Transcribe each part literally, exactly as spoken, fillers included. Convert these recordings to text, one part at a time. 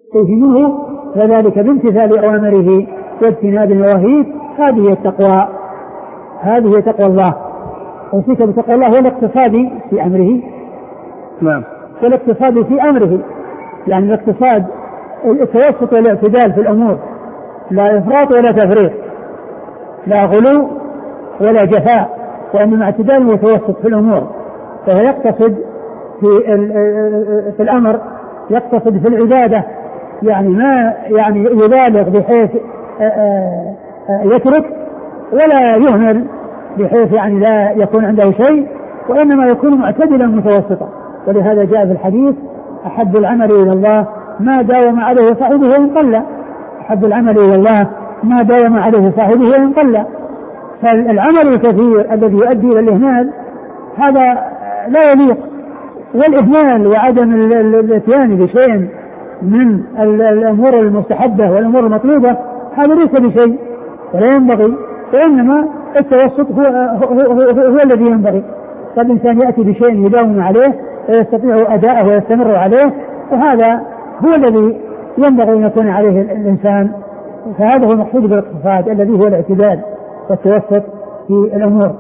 منه وذلك بامتثال أوامره واجتناب نواهيه. هذه التقوى، هذه تقوى الله. وصيك بتقوى الله هو الاقتصاد في أمره. نعم. والاقتصاد في أمره يعني الاقتصاد التوسط والاعتدال في الأمور، لا إفراط ولا تفريط، لا غلو ولا جفاء، وإنما اعتدال وتوسط في الأمور. فهو يقتصد في, في الأمر، يقتصد في العبادة، يعني ما يعني يبالغ بحيث يترك، ولا يهمل بحيث يعني لا يكون عنده شيء، وإنما يكون معتدلا متوسطا. ولهذا جاء في الحديث: أحب العمل إلى الله ما داوم عليه صاحبه وإن قل. أحب العمل إلى الله ما داوم عليه صاحبه وإن قل. فالعمل الكثير الذي يؤدي إلى الإهمال هذا لا يليق، والإهمال وعدم الاتيان بشيء من الأمور المستحبة والأمور المطلوبة هذا ليس بشيء ولا ينبغي، وإنما التوسط هو, هو, هو, هو, هو الذي ينبغي. فالإنسان يأتي بشيء يداوم عليه ويستطيع أداءه ويستمر عليه، وهذا هو الذي ينبغي أن يكون عليه الإنسان. فهذا هو المقصود بالاقتصاد الذي هو الاعتدال والتوسط في الأمور.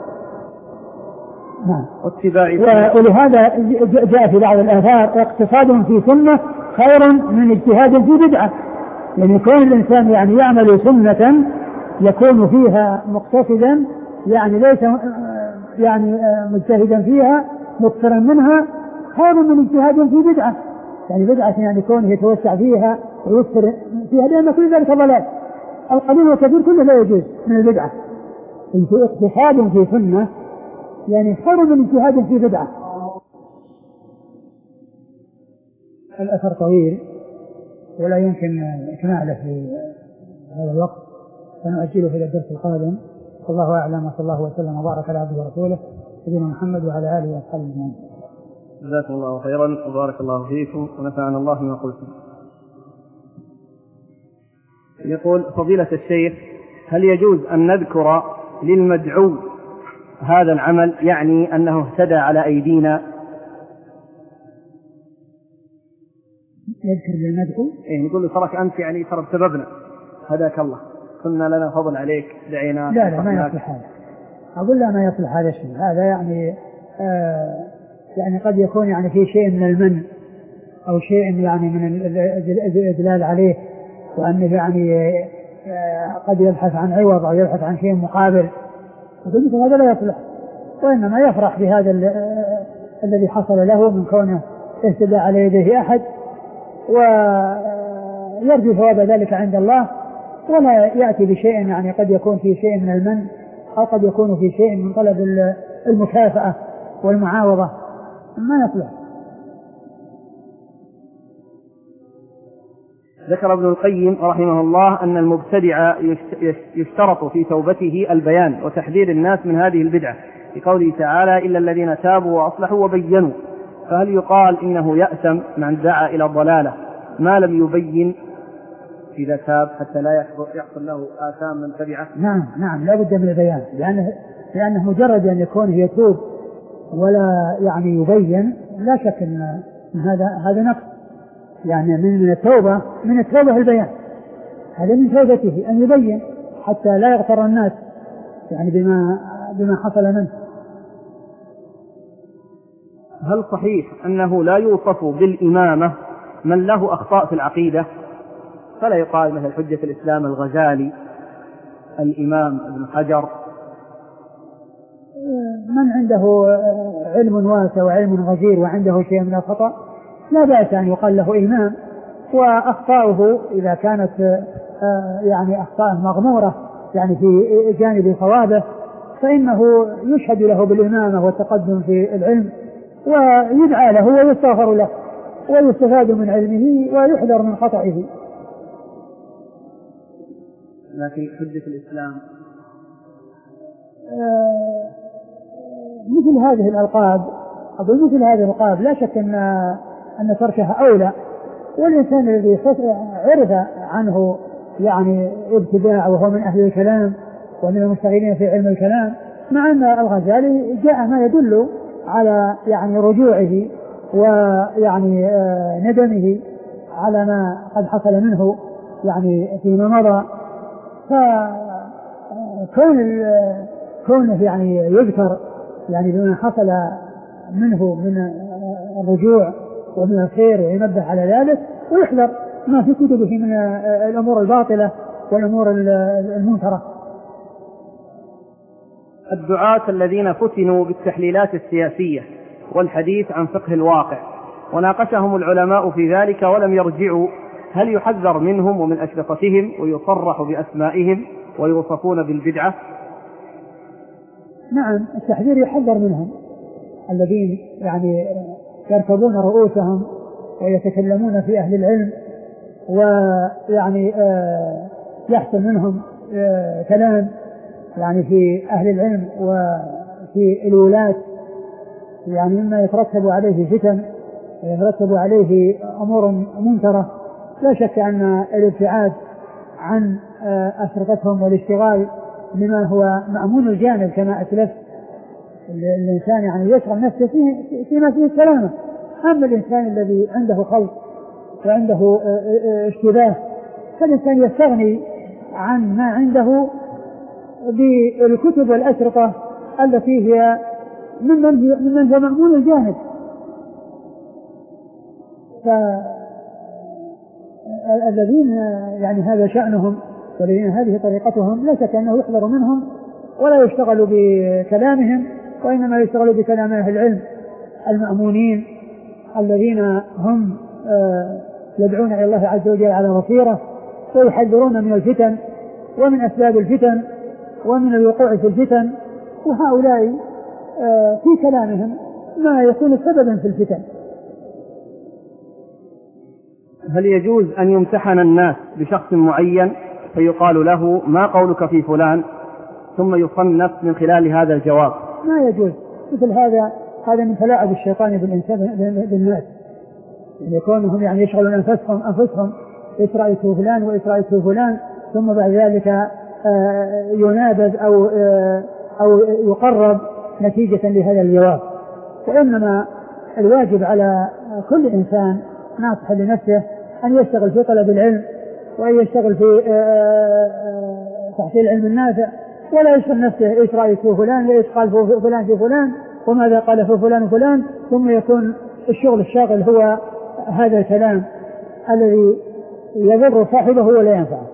ولهذا جاء في بعض الآثار: اقتصاد في سنة خير من اجتهاد في بدعة. يعني يكون الإنسان يعني يعمل سنة يكون فيها مقتصدا، يعني ليس يعني مجتهدا فيها مكثرا منها، خير من اجتهاد في بدعة. يعني بدعة يعني يكون يتوسع فيها ويكثر فيها، لأن كل ذلك ضلال. القليل والكثير كله لا يجوز من البدعة. اجتهاد في سنة يعني خير من اجتهاد في بدعة. الأثر طويل ولا يمكن إكماله في هذا الوقت، فنؤجله إلى الدرس القادم. والله أعلم، وصلى الله وسلم وبارك على عبده ورسوله سيدنا محمد وعلى آله وصحبه أجمعين. جزاكم الله خيرا وبارك الله فيكم ونفعنا الله بما قلتم. يقول فضيلة الشيخ: هل يجوز أن نذكر للمدعو هذا العمل، يعني أنه اهتدى على أيدينا؟ يذكر للمدعو إيه، نقول له ترك أنت يعني ترى بسببنا، هداك الله، كنا لنا فضل عليك، دعينا. لا لا ما يصلح هذا، أقول لا ما يصلح هذا الشيء. هذا يعني آه يعني قد يكون يعني في شيء من المن أو شيء يعني من الإدلال عليه، وأنه يعني آه قد يبحث عن عوض أو يبحث عن شيء مقابل، وقلت هذا لا يصلح. وإنما يفرح بهذا الذي حصل له من كونه اهتدى على يديه أحد، ويرجو ثواب ذلك عند الله، ولا يأتي بشيء يعني قد يكون في شيء من المن أو قد يكون في شيء من طلب المكافأة والمعاوضة، ما يصلح. ذكر ابن القيم رحمه الله أن المبتدع يشترط في توبته البيان وتحذير الناس من هذه البدعة، في قوله تعالى: إلا الذين تابوا وأصلحوا وبينوا. فهل يقال إنه يأثم من دعا إلى الضلالة ما لم يبين إذا تاب حتى لا يحصل له آثام من تبعه؟ نعم نعم لا بد من البيان، لأنه, لأنه مجرد أن يكون يتوب ولا يعني يبين، لا شك أن هذا هذا نقص. يعني من التوبة من التوبة البيان، هذا من توبته أن يبين حتى لا يغتر الناس يعني بما بما حصل منه. هل صحيح أنه لا يوصف بالإمامة من له أخطاء في العقيدة؟ فلا يقال مثل حجة الإسلام الغزالي، الإمام ابن حجر. من عنده علم واسع وعلم غزير وعنده شيء من الخطأ لا بأس أن يقال له إمام، وأخطاؤه إذا كانت يعني أخطاء مغمورة يعني في جانب صوابه فإنه يشهد له بالإمامة والتقدم في العلم، ويدعى له ويستغفر له ويستفاد من علمه ويحذر من خطئه. لكن حجة الإسلام آه مثل هذه الألقاب، أقول مثل هذه الألقاب لا شك أن أن تركها أولى، والإنسان الذي عرف عنه يعني ابتداع وهو من أهل الكلام ومن المشتغلين في علم الكلام، مع أن الغزالي جاء ما يدل على يعني رجوعه ويعني آه ندمه على ما قد حصل منه يعني فيما مضى، فكون كونه يعني يذكر يعني بما حصل منه من الرجوع ومن الخير وينبه على ذلك، ويحذر ما في كتبه من الأمور الباطلة والأمور المنكرة. الدعاة الذين فتنوا بالتحليلات السياسية والحديث عن فقه الواقع وناقشهم العلماء في ذلك ولم يرجعوا، هل يحذر منهم ومن أشرطتهم ويصرح بأسمائهم ويوصفون بالبدعة؟ نعم، التحذير يحذر منهم، الذين يعني يركبون رؤوسهم ويتكلمون في أهل العلم، ويعني يحصل منهم كلام يعني في أهل العلم وفي الولاة، يعني مما يترتب عليه فتن ويترتب عليه أمور منكرة. لا شك أن الابتعاد عن أشرطتهم والاشتغال بما هو مأمون الجانب كما أسلف، الإنسان يعني يشغل نفسه فيما فيه السلامة. أما الإنسان الذي عنده خلط وعنده اشتباه فالإنسان يستغني عن ما عنده بالكتب والأشرطة التي هي ممن هو مأمون الجانب. فالذين يعني هذا شأنهم والذين هذه طريقتهم لا شك أنه يحذر منهم ولا يشتغل بكلامهم، وإنما يشتغل بكلام أهل العلم المأمونين الذين هم يدعون إلى الله عز وجل على بصيرة ويحذرون من الفتن ومن أسباب الفتن ومن الوقوع في الفتن، وهؤلاء في كلامهم ما يكون سببا في الفتن. هل يجوز أن يمتحن الناس بشخص معين فيقال له ما قولك في فلان ثم يصنف من خلال هذا الجواب؟ ما يجوز مثل هذا. هذا من تلاعب الشيطان بالإنسان بالناس، يكونهم يعني يشغلون أنفسهم أنفسهم إيش رأيت فلان وإيش رأيت فلان، ثم بعد ذلك ينابذ أو أو يقرب نتيجة لهذا الجواب. وإنما الواجب على كل إنسان ناصح لنفسه أن يشتغل في طلب العلم وأن يشتغل في تحصيل العلم النافع، ولا يشغل نفسه إيش رأيت في فلان وإيش قال فلان في فلان وماذا قال في فلان وفلان، ثم يكون الشغل الشاغل هو هذا الكلام الذي يضر صاحبه ولا ينفعه.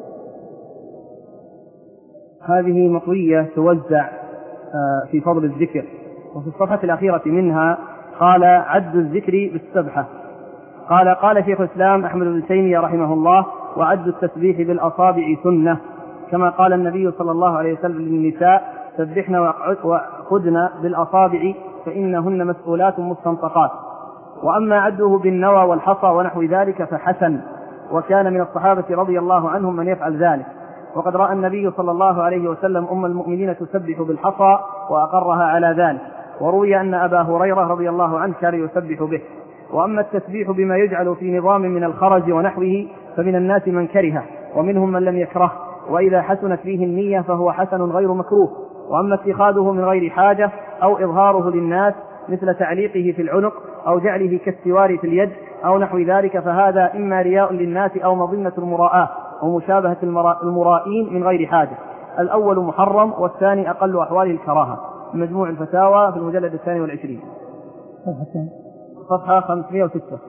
هذه مطوية توزع في فضل الذكر، وفي الصفحة الأخيرة منها قال عد الذكر بالسبحة. قال قال شيخ الإسلام أحمد بن تيمية رحمه الله: وعد التسبيح بالأصابع سنة، كما قال النبي صلى الله عليه وسلم للنساء: سبحن وخذن بالأصابع فإنهن مسؤولات مستنطقات. وأما عده بالنوى والحصى ونحو ذلك فحسن، وكان من الصحابة رضي الله عنهم من يفعل ذلك، وقد رأى النبي صلى الله عليه وسلم أم المؤمنين تسبح بالحصى وأقرها على ذلك، وروي أن أبا هريرة رضي الله عنه كان يسبح به. وأما التسبيح بما يجعل في نظام من الخرج ونحوه فمن الناس من كرهه ومنهم من لم يكره، وإذا حسنت فيه النية فهو حسن غير مكروه. وأما اتخاذه من غير حاجة أو إظهاره للناس مثل تعليقه في العنق أو جعله كالسوار في اليد أو نحو ذلك فهذا إما رياء للناس أو مظنة المراءة ومشابهة المرائين من غير حاجة. الأول محرم والثاني أقل أحواله الكراهة. مجموع الفتاوى في المجلد الثاني والعشرين صفحة خمسمائة وستة.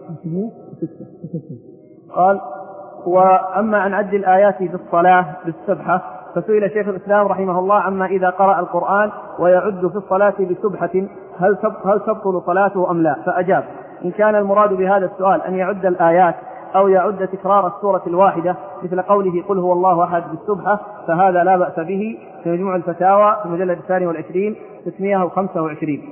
قال: وأما عن عد الآيات في الصلاة بالسبحة فسئل شيخ الإسلام رحمه الله عما إذا قرأ القرآن ويعد في الصلاة بسبحة هل هل تبطل صلاته أم لا؟ فأجاب: إن كان المراد بهذا السؤال أن يعد الآيات أو يعد تكرار السورة الواحدة مثل قوله قل هو الله أحد بالسبحة فهذا لا بأس به. في مجموع الفتاوى في المجلد الثاني والعشرين ستمائة وخمسة وعشرين.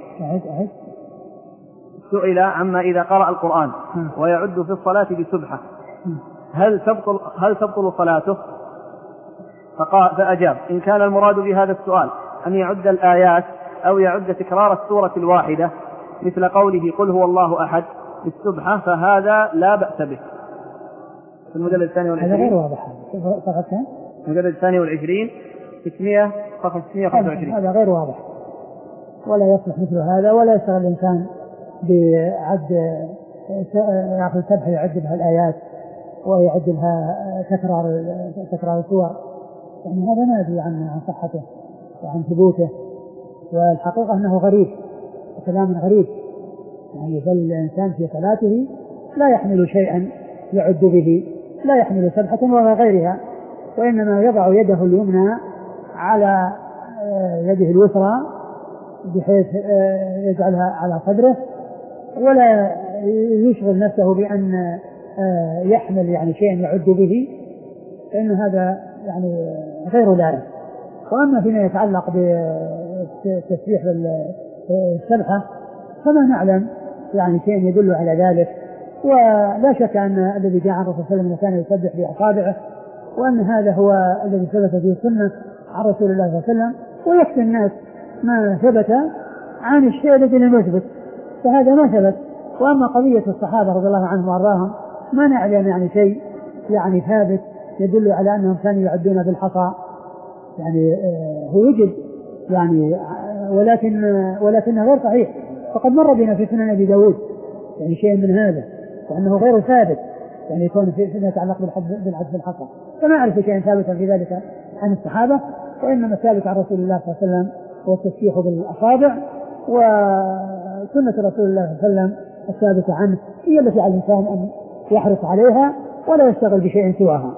سئل عما إذا قرأ القرآن ويعد في الصلاة بسبحة هل تبطل هل تبطل صلاته؟ فقال فأجاب: إن كان المراد بهذا السؤال أن يعد الآيات أو يعد تكرار السورة الواحدة مثل قوله قل هو الله أحد بالسبحة فهذا لا بأس به. في المجلد الثاني والعشرين. هذا غير واضح. المجلد الثاني والعشرين ستمائة صفحة ستمائة وخمسة وعشرين. هذا غير واضح ولا يصلح مثل هذا، ولا يشتغل الإنسان بعد يأخذ سبحة يعد بها الآيات ويعد بها تكرار تكرار السور، يعني هذا نادي عن عن صحته وعن ثبوته، والحقيقة أنه غريب، كلام غريب، يعني فالإنسان في صلاته لا يحمل شيئا يعد به، لا يحمل سبحة ولا غيرها، وإنما يضع يده اليمنى على يده اليسرى بحيث يجعلها على صدره، ولا يشغل نفسه بأن يحمل يعني شيئا يعد به، فإن هذا يعني غير لائق. وأما فيما يتعلق بالتسبيح بالسبحة فما نعلم يعني شيء يدل على ذلك، ولا شك أن الذي جاء عن الرسول صلى الله عليه وسلم كان يسبح بأصابعه، وأن هذا هو الذي ثبت فيه السنة عن رسول الله صلى الله عليه وسلم، ويكفي الناس ما ثبت عن الشيء الذي لم يثبت، فهذا ما ثبت. وأما قضية الصحابة رضي الله عنهم وأرضاهم ما نعلم يعني شيء يعني ثابت يدل على أنهم كانوا يعدون بالحصى، يعني هو يوجد يعني ولكن ولكنه غير صحيح، فقد مر بنا في سنن أبي داود يعني شيء من هذا، وأنه غير ثابت، يعني يكون فيما يتعلق بالعد بالحصى، فما أعرف شيئا ثابتا في ذلك عن الصحابة، وإنما الثابت عن رسول الله صلى الله عليه وسلم هو التسبيح بالأصابع، وسنة رسول الله صلى الله عليه وسلم الثابتة عنه هي التي على الإنسان أن يحرص عليها ولا يشتغل بشيء سواها.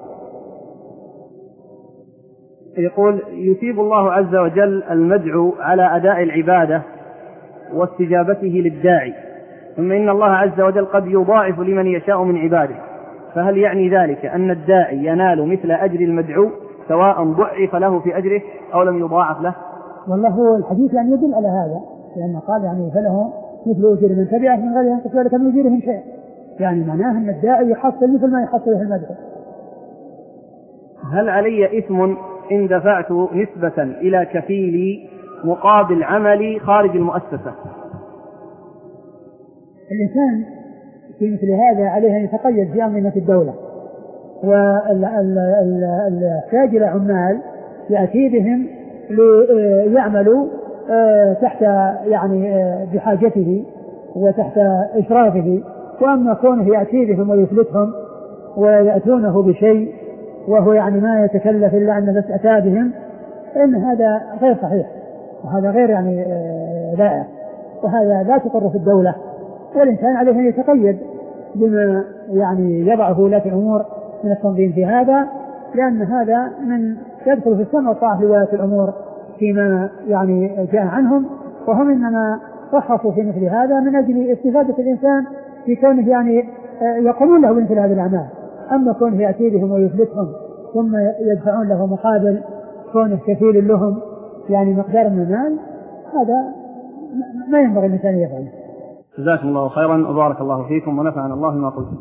يقول: يثيب الله عز وجل المدعو على أداء العبادة واستجابته للداعي، ثم إن الله عز وجل قد يضاعف لمن يشاء من عباده، فهل يعني ذلك أن الداعي ينال مثل أجر المدعو سواء ضعف له في أجره أو لم يضاعف له؟ والله هو الحديث يعني يدل على هذا، لأنه قال يعني فله مثل أجر من تبعه من غير ينقص ذلك من أجورهم شيء، يعني معناه أن الداعي يحصل مثل ما يحصله المدعو. هل علي إثم إن دفعت نسبة إلى كفيلي مقابل عملي خارج المؤسسة؟ الإنسان في مثل هذا عليه أن يتقيد بأنظمة الدولة، والحاج إلى عمال يأتي بهم ليعملوا تحت يعني بحاجته وتحت إشرافه، وأما كونه يأتي بهم ويفلتهم ويأتونه بشيء وهو يعني ما يتكلف إلا أن بس أتى بهم، فإن هذا غير صحيح، وهذا غير يعني لائق، وهذا لا تقر في الدولة، والإنسان عليه أن يتقيد بما يعني يضعه ولاة الأمور من التنظيم في هذا، لأن هذا من يدخل في السمع والطاعة لولاة الأمور فيما يعني جاء عنهم، وهم إنما رخصوا في مثل هذا من أجل استفادة الإنسان في كونه يعني يقومون له مثل هذه الأعمال. أما كونه يأتي بهم ويفلتهم ثم يدفعون له مقابل كونه كفيل لهم يعني مقدار من المال، هذا ما ينبغي الإنسان يفعله. جزاكم الله خيرا وبارك الله فيكم ونفعنا الله ما قلتم.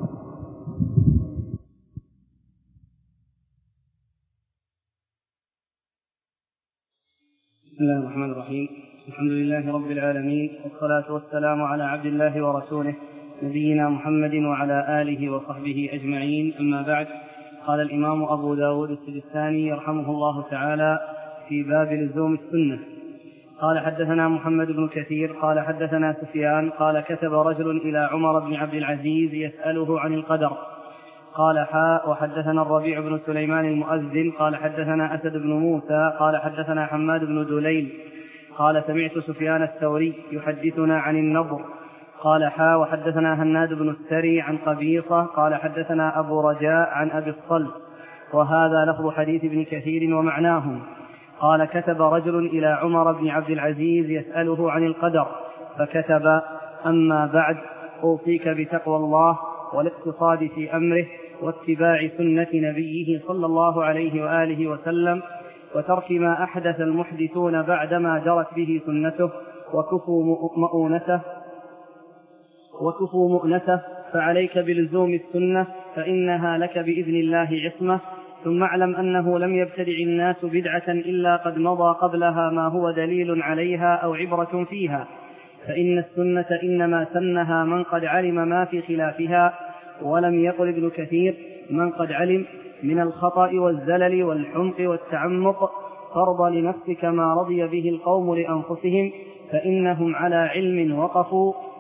بسم الله الرحمن الرحيم، الحمد لله رب العالمين، والصلاة والسلام على عبد الله ورسوله نبينا محمد وعلى آله وصحبه أجمعين، أما بعد. قال الإمام أبو داود السجستاني يرحمه الله تعالى في باب لزوم السنة: قال حدثنا محمد بن كثير قال حدثنا سفيان قال كتب رجل إلى عمر بن عبد العزيز يسأله عن القدر. قال حاء وحدثنا الربيع بن سليمان المؤذن قال حدثنا أسد بن موسى قال حدثنا حماد بن دليل قال سمعت سفيان الثوري يحدثنا عن النضر. قال حاء وحدثنا هناد بن السري عن قبيصة قال حدثنا أبو رجاء عن أبي الصلت، وهذا لفظ حديث ابن كثير ومعناه. قال كتب رجل إلى عمر بن عبد العزيز يسأله عن القدر، فكتب: أما بعد، أوصيك بتقوى الله والاقتصاد في أمره واتباع سنة نبيه صلى الله عليه وآله وسلم، وترك ما أحدث المحدثون بعدما جرت به سنته، وكفوا مؤونته وكفوا مؤنته، فعليك بلزوم السنة فإنها لك بإذن الله عصمة. ثم اعلم أنه لم يبتدع الناس بدعة إلا قد مضى قبلها ما هو دليل عليها أو عبرة فيها، فإن السنة إنما سنها من قد علم ما في خلافها، ولم يقل ابن كثير من قد علم من الخطأ والزلل والحمق والتعمق، فرض لنفسك ما رضي به القوم لأنفسهم، فإنهم على علم وقفوا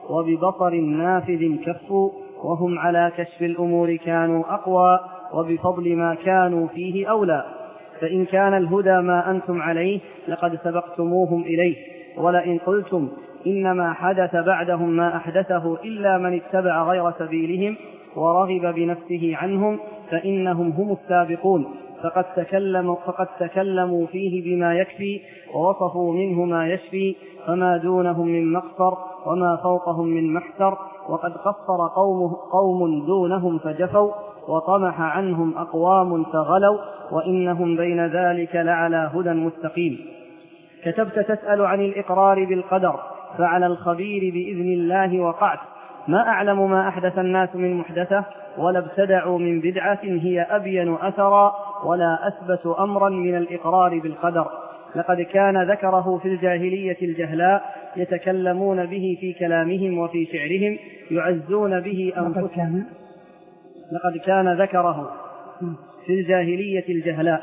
وببصر نافذ كفوا، وهم على كشف الأمور كانوا أقوى، وبفضل ما كانوا فيه أولى. فإن كان الهدى ما أنتم عليه لقد سبقتموهم إليه. ولئن قلتم إنما حدث بعدهم ما أحدثه إلا من اتبع غير سبيلهم ورغب بنفسه عنهم فإنهم هم السابقون، فقد تكلموا, فقد تكلموا فيه بما يكفي، ووصفوا منه ما يشفي، فما دونهم من مقصر وما فوقهم من محسر. وقد قصر قوم, قوم دونهم فجفوا، وطمح عنهم أقوام فغلوا، وإنهم بين ذلك لعلى هدى مستقيم. كتبت تسأل عن الإقرار بالقدر، فعلى الخبير بإذن الله وقعت. ما أعلم ما أحدث الناس من محدثة، ولا ابتدعوا من بدعة هي أبين أثرا ولا أثبت أمرا من الإقرار بالقدر. لقد كان ذكره في الجاهلية الجهلاء يتكلمون به في كلامهم وفي شعرهم، يعزون به أنفسهم. لقد كان ذكره في الجاهلية الجهلاء.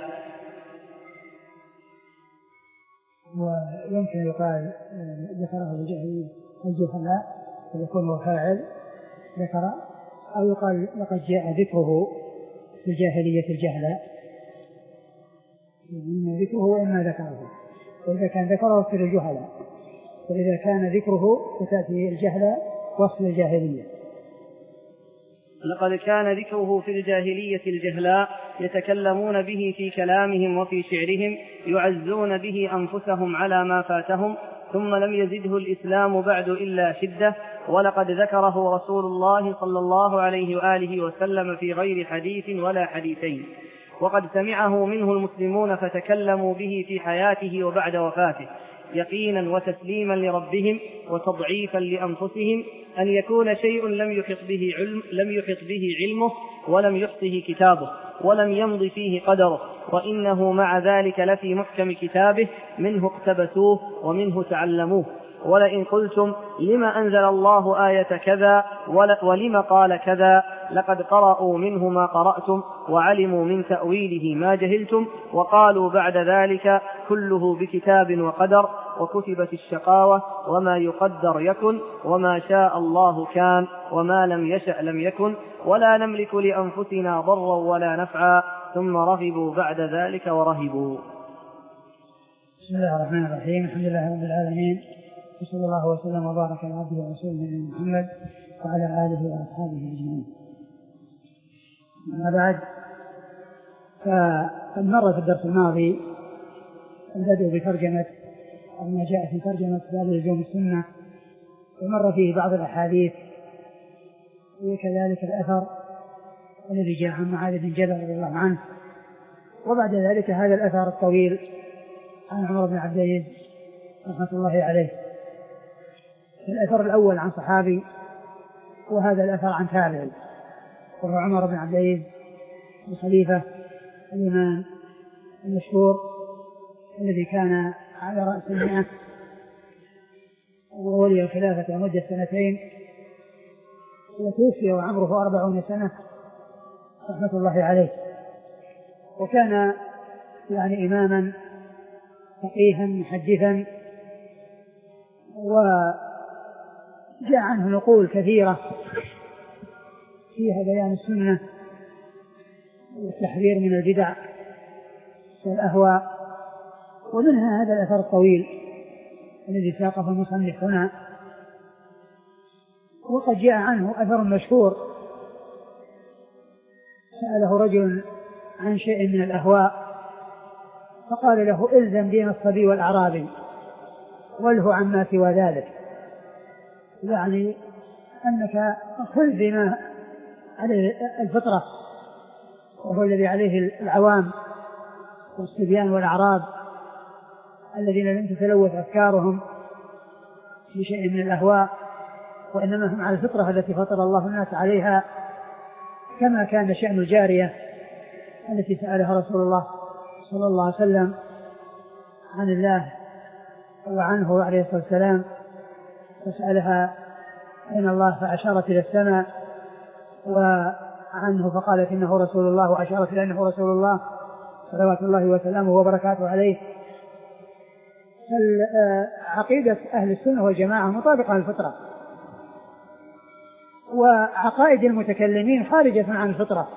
ويمكن يقال ذكره في الجاهلية الجهلاء ويكون هو فاعل ذكر، أو يقال لقد جاء ذكره في الجاهلية الجهلاء، إما ذكره وإما ذكره. وإذا كان ذكره في الجهلاء، وإذا كان ذكره فتأتي الجهلاء وصف الجاهلية. لقد كان ذكره في الجاهلية الجهلاء يتكلمون به في كلامهم وفي شعرهم، يعزون به أنفسهم على ما فاتهم، ثم لم يزده الإسلام بعد إلا شدة. ولقد ذكره رسول الله صلى الله عليه وآله وسلم في غير حديث ولا حديثين، وقد سمعه منه المسلمون فتكلموا به في حياته وبعد وفاته، يقينا وتسليما لربهم وتضعيفا لأنفسهم، أن يكون شيء لم يحط به علم لم يحط به علمه ولم يحصه كتابه ولم يمض فيه قدره، وإنه مع ذلك لفي محكم كتابه، منه اقتبسوه ومنه تعلموه. ولئن قلتم لما أنزل الله آية كذا ولم قال كذا، لقد قرأوا منه ما قرأتم وعلموا من تأويله ما جهلتم، وقالوا بعد ذلك كله بكتاب وقدر، وكتبت الشقاوة، وما يقدر يكن، وما شاء الله كان، وما لم يشأ لم يكن، ولا نملك لأنفسنا ضرا ولا نفعا، ثم رغبوا بعد ذلك ورهبوا. بسم الله الرحمن الرحيم. الحمد لله رب العالمين، وصلى الله وسلم وبارك على عبده ورسوله محمد وعلى آله وأصحابه أجمعين. أما بعد، فقد مر في الدرس الماضي البدء بترجمة ما جاء في ترجمة باب لزوم السنة، ومر فيه بعض الأحاديث وكذلك الأثر الذي جاء عن معاذ بن جبل رضي الله عنه، وبعد ذلك هذا الأثر الطويل عن عمر بن عبد العزيز رحمة الله عليه. الأثر الأول عن صحابي، وهذا الأثر عن تابعي، وهو عمر بن عبد العزيز الخليفة الإمام المشهور الذي كان على رأس المئة وولي الخلافة مدة سنتين، وتوفي وعمره أربعون سنة رحمة الله عليه. وكان يعني إماما فقيها محدثا، وجاء عنه نقول كثيرة فيها بيان السنة والتحذير من البدع والأهواء، ومنها هذا الأثر الطويل الذي ساقه المصنف هنا. وقد جاء عنه أثر مشهور، سأله رجل عن شيء من الأهواء فقال له: إلزم دين الصبي والأعرابي وله عما سوى ذلك، يعني أنك خذ بما عليه الفطرة، وهو الذي عليه العوام والصبيان والأعراب الذين لم تتلوث أفكارهم بشيء من الأهواء، وإنما هم على الفطرة التي فطر الله الناس عليها، كما كان شأن الجارية التي سألها رسول الله صلى الله عليه وسلم عن الله وعنه عليه الصلاة والسلام، فسألها أين الله فأشارت إلى السماء، وعنه فقالت إنه رسول الله، وأشارت إلى أنه رسول الله صلوات الله وسلامه وبركاته عليه. عقيدة أهل السنة والجماعة مطابقة للفطرة، وعقائد المتكلمين خارجة عن الفطرة.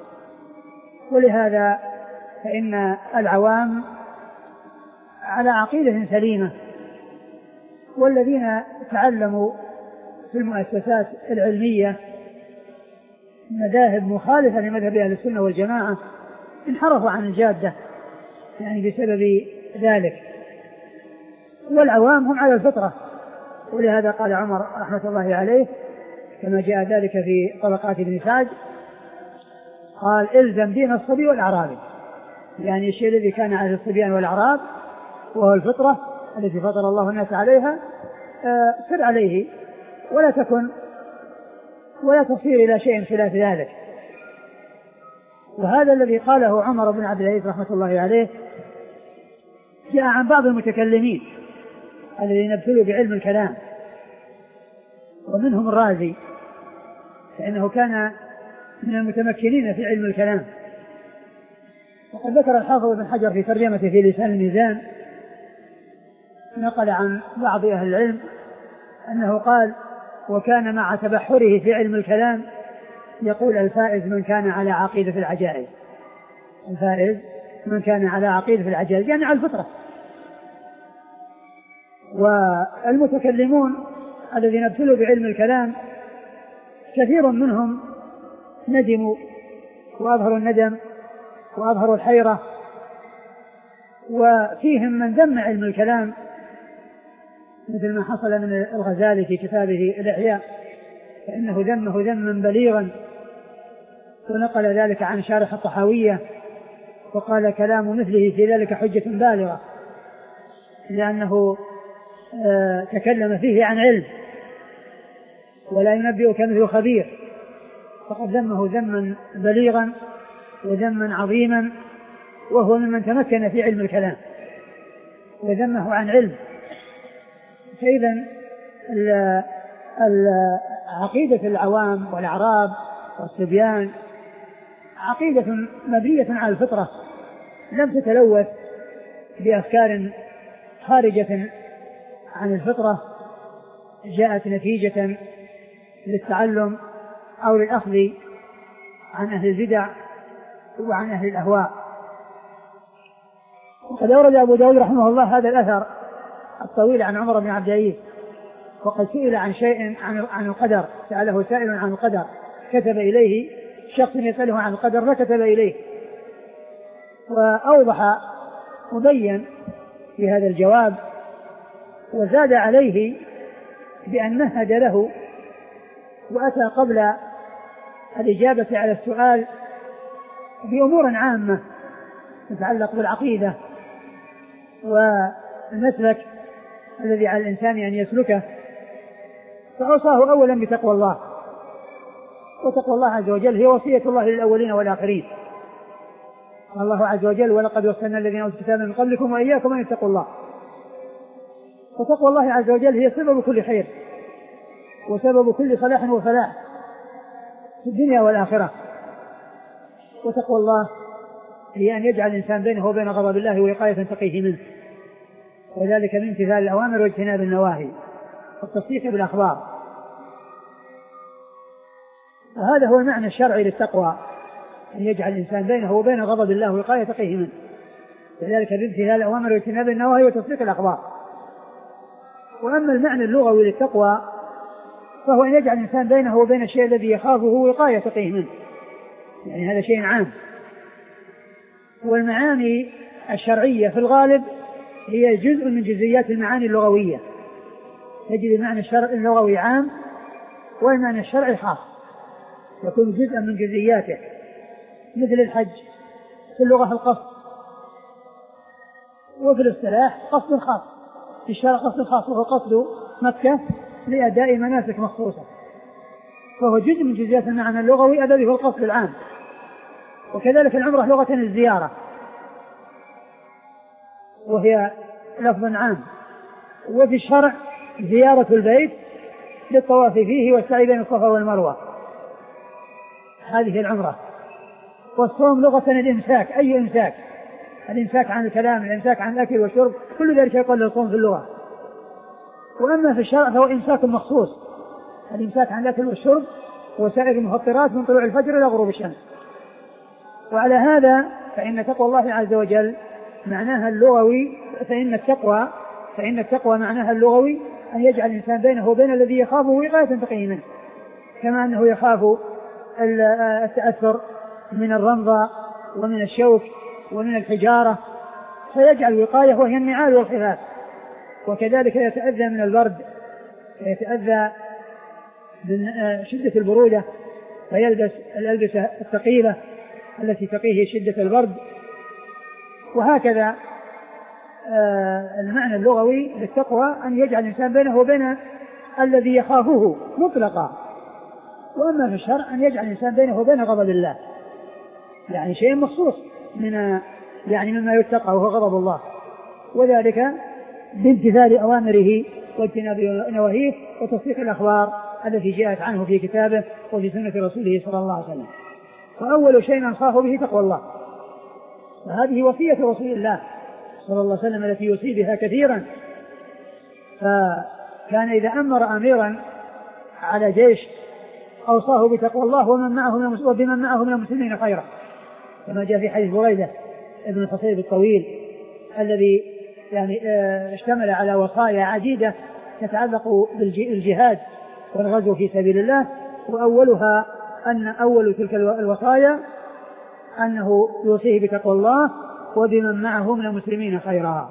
ولهذا فإن العوام على عقيدة سليمة، والذين تعلموا في المؤسسات العلمية مذاهب مخالفة لمذهب أهل السنة والجماعة انحرفوا عن الجادة يعني بسبب ذلك، والعوام هم على الفطرة. ولهذا قال عمر رحمة الله عليه كما جاء ذلك في طبقات ابن سعد قال الزم دين الصبي والأعرابي، يعني الشيء الذي كان على الصبيان والأعراب وهو الفطرة التي فطر الله الناس عليها سر عليه ولا تكن ولا تصير إلى شيء خلاف ذلك. وهذا الذي قاله عمر بن عبد العزيز رحمة الله عليه جاء عن بعض المتكلمين الذين ابتلوا بعلم الكلام، ومنهم الرازي فإنه كان من المتمكنين في علم الكلام. وقد ذكر الحافظ ابن حجر في ترجمته في لسان الميزان نقل عن بعض أهل العلم أنه قال وكان مع تبحره في علم الكلام يقول الفائز من كان على عقيدة العجائز، الفائز من كان على عقيدة العجائز يعني على الفطرة. والمتكلمون الذين ابتلوا بعلم الكلام كثير منهم ندموا وأظهروا الندم وأظهروا الحيرة، وفيهم من ذم علم الكلام مثل ما حصل من الغزالي في كتابه الإحياء، فإنه ذمه ذما بليغا، ونقل ذلك عن شارح الطحاوية وقال كلام مثله في ذلك حجة بالغة، لأنه آه تكلم فيه عن علم ولا ينبئك مثل خبير، فقد ذمه ذما بليغا وذما عظيما، وهو ممن تمكن في علم الكلام وذمه عن علم. فإذا عقيدة العوام والأعراب والصبيان عقيدة مبنية على الفطرة لم تتلوث بأفكار خارجة عن الفطرة جاءت نتيجة للتعلم أو للأخذ عن أهل البدع وعن أهل الأهواء. وقد أورد أبو داود رحمه الله هذا الأثر الطويل عن عمر بن عبد العزيز، وقد سئل عن شيء عن القدر، سأله سائل عن القدر كتب إليه شخص يسأله عن القدر فكتب إليه، وأوضح وبين في هذا الجواب وزاد عليه بأن مهد له وأتى قبل الإجابة على السؤال بأمور عامة تتعلق بالعقيدة والمسلك الذي على الإنسان أن يسلكه، فأوصاه أولا بتقوى الله، وتقوى الله عز وجل هي وصية الله للأولين والآخرين. الله عز وجل ولقد وصينا الذين أوتوا الكتاب من قبلكم وإياكم أن يتقوا الله. وتقوى الله عز وجل هي سبب كل خير وسبب كل صلاح وفلاح في الدنيا والآخرة. وتقوى الله هي أن يجعل الإنسان بينه وبين غضب الله وقاية تقيه منه، وذلك من امتثال الأوامر واجتناب النواهي والتصديق بالأخبار. وهذا هو المعنى الشرعي للتقوى، أن يجعل الإنسان بينه وبين غضب الله وقاية تقيه منه، وذلك بامتثال الأوامر واجتناب النواهي وتصديق الأخبار. وأما المعنى اللغوي للتقوى فهو أن يجعل الإنسان بينه وبين الشيء الذي يخافه وقاية تقيه منه، يعني هذا شيء عام. والمعاني الشرعية في الغالب هي جزء من جزئيات المعاني اللغوية، تجد المعنى الشرعي اللغوي عام والمعنى الشرعي خاص، يكون جزءا من جزئياته، مثل الحج في اللغة القصد، وفي الاصطلاح قصد خاص، في الشرع قصد خاص وهو قصد مكة لأداء مناسك مخصوصة، فهو جزء من جزئيات المعنى اللغوي الذي هو القصد العام. وكذلك العمرة لغة الزيارة، وهي لفظ عام، وفي الشرع زيارة البيت للطواف فيه والسعي بين الصفا والمروة، هذه العمرة. والصوم لغة الإمساك، أي إمساك، الإمساك عن الكلام، الإمساك عن الأكل والشرب، كل ذلك يقال له الصوم في اللغة. وأما في الشرع فهو إمساك مخصوص الإمساك عن الأكل والشرب وسائر المفطرات من طلوع الفجر إلى غروب الشمس. وعلى هذا فإن تقوى الله عز وجل معناها اللغوي فإن التقوى فإن التقوى معناها اللغوي أن يجعل الإنسان بينه وبين الذي يخافه وقاية تقي منه، كما أنه يخاف التأثر من الرمضة ومن الشوك ومن الحجارة فيجعل وقاية وهي النعال والخفاف. وكذلك يتأذى من البرد، يتأذى من شدة البرودة فيلبس الألبسة الثقيلة التي تقيه شدة البرد. وهكذا المعنى اللغوي للتقوى أن يجعل الإنسان بينه وبين الذي يخافه مطلقا. وأما في الشرع أن يجعل الإنسان بينه وبين غضب الله، يعني شيء مخصوص من يعني مما يتقى وهو غضب الله، وذلك بامتثال أوامره واجتناب نواهيه وتصديق الأخبار التي جاءت عنه في كتابه وفي سنة رسوله صلى الله عليه وسلم. فأول شيء ننصاف به تقوى الله، وهذه وصية رسول الله صلى الله عليه وسلم التي يوصي بها كثيرا. فكان إذا أمر أميرا على جيش أوصاه بتقوى الله ومن معه من وبمن معه من المسلمين خيرا، كما جاء في حديث بريدة ابن الحصيب الطويل الذي يعني اشتمل على وصايا عديدة تتعلق بالجهاد والغزو في سبيل الله. وأولها أن أول تلك الوصايا أنه يوصيه بتقوى الله وبمن معه من المسلمين خيرا.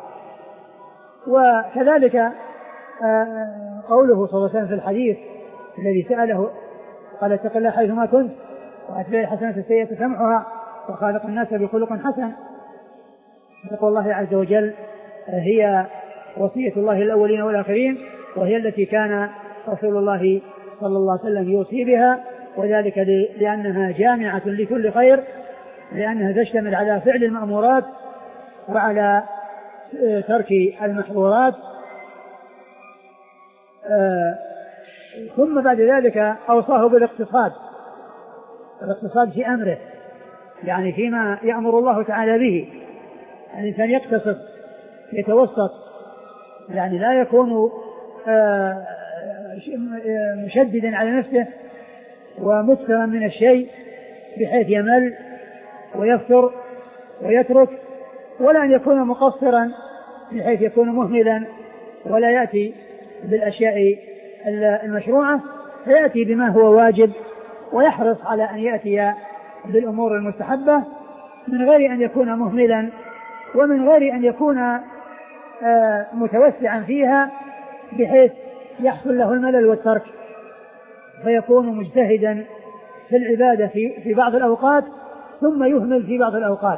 وكذلك قوله صلى الله عليه وسلم في الحديث الذي سأله قال اتق الله حيثما كنت وأتبع الحسنة السيئة تمحها وخالق الناس بخلق حسن. تقوى الله عز وجل هي وصية الله الأولين والآخرين، وهي التي كان رسول الله صلى الله عليه وسلم يوصي بها، وذلك لأنها جامعة لكل خير، لأنها تشتمل على فعل المأمورات وعلى ترك المحظورات. ثم بعد ذلك أوصاه بالاقتصاد، الاقتصاد في أمره، يعني فيما يأمر الله تعالى به، الإنسان يقتصد يتوسط، يعني لا يكون مشددا على نفسه ومكثرا من الشيء بحيث يمل ويفتر ويترك، ولا أن يكون مقصرا بحيث يكون مهملا ولا يأتي بالأشياء المشروعة، فيأتي بما هو واجب ويحرص على أن يأتي بالأمور المستحبة من غير أن يكون مهملا ومن غير أن يكون متوسعا فيها بحيث يحصل له الملل والترك، فيكون مجتهدا في العبادة في, في بعض الأوقات ثم يهمل في بعض الأوقات،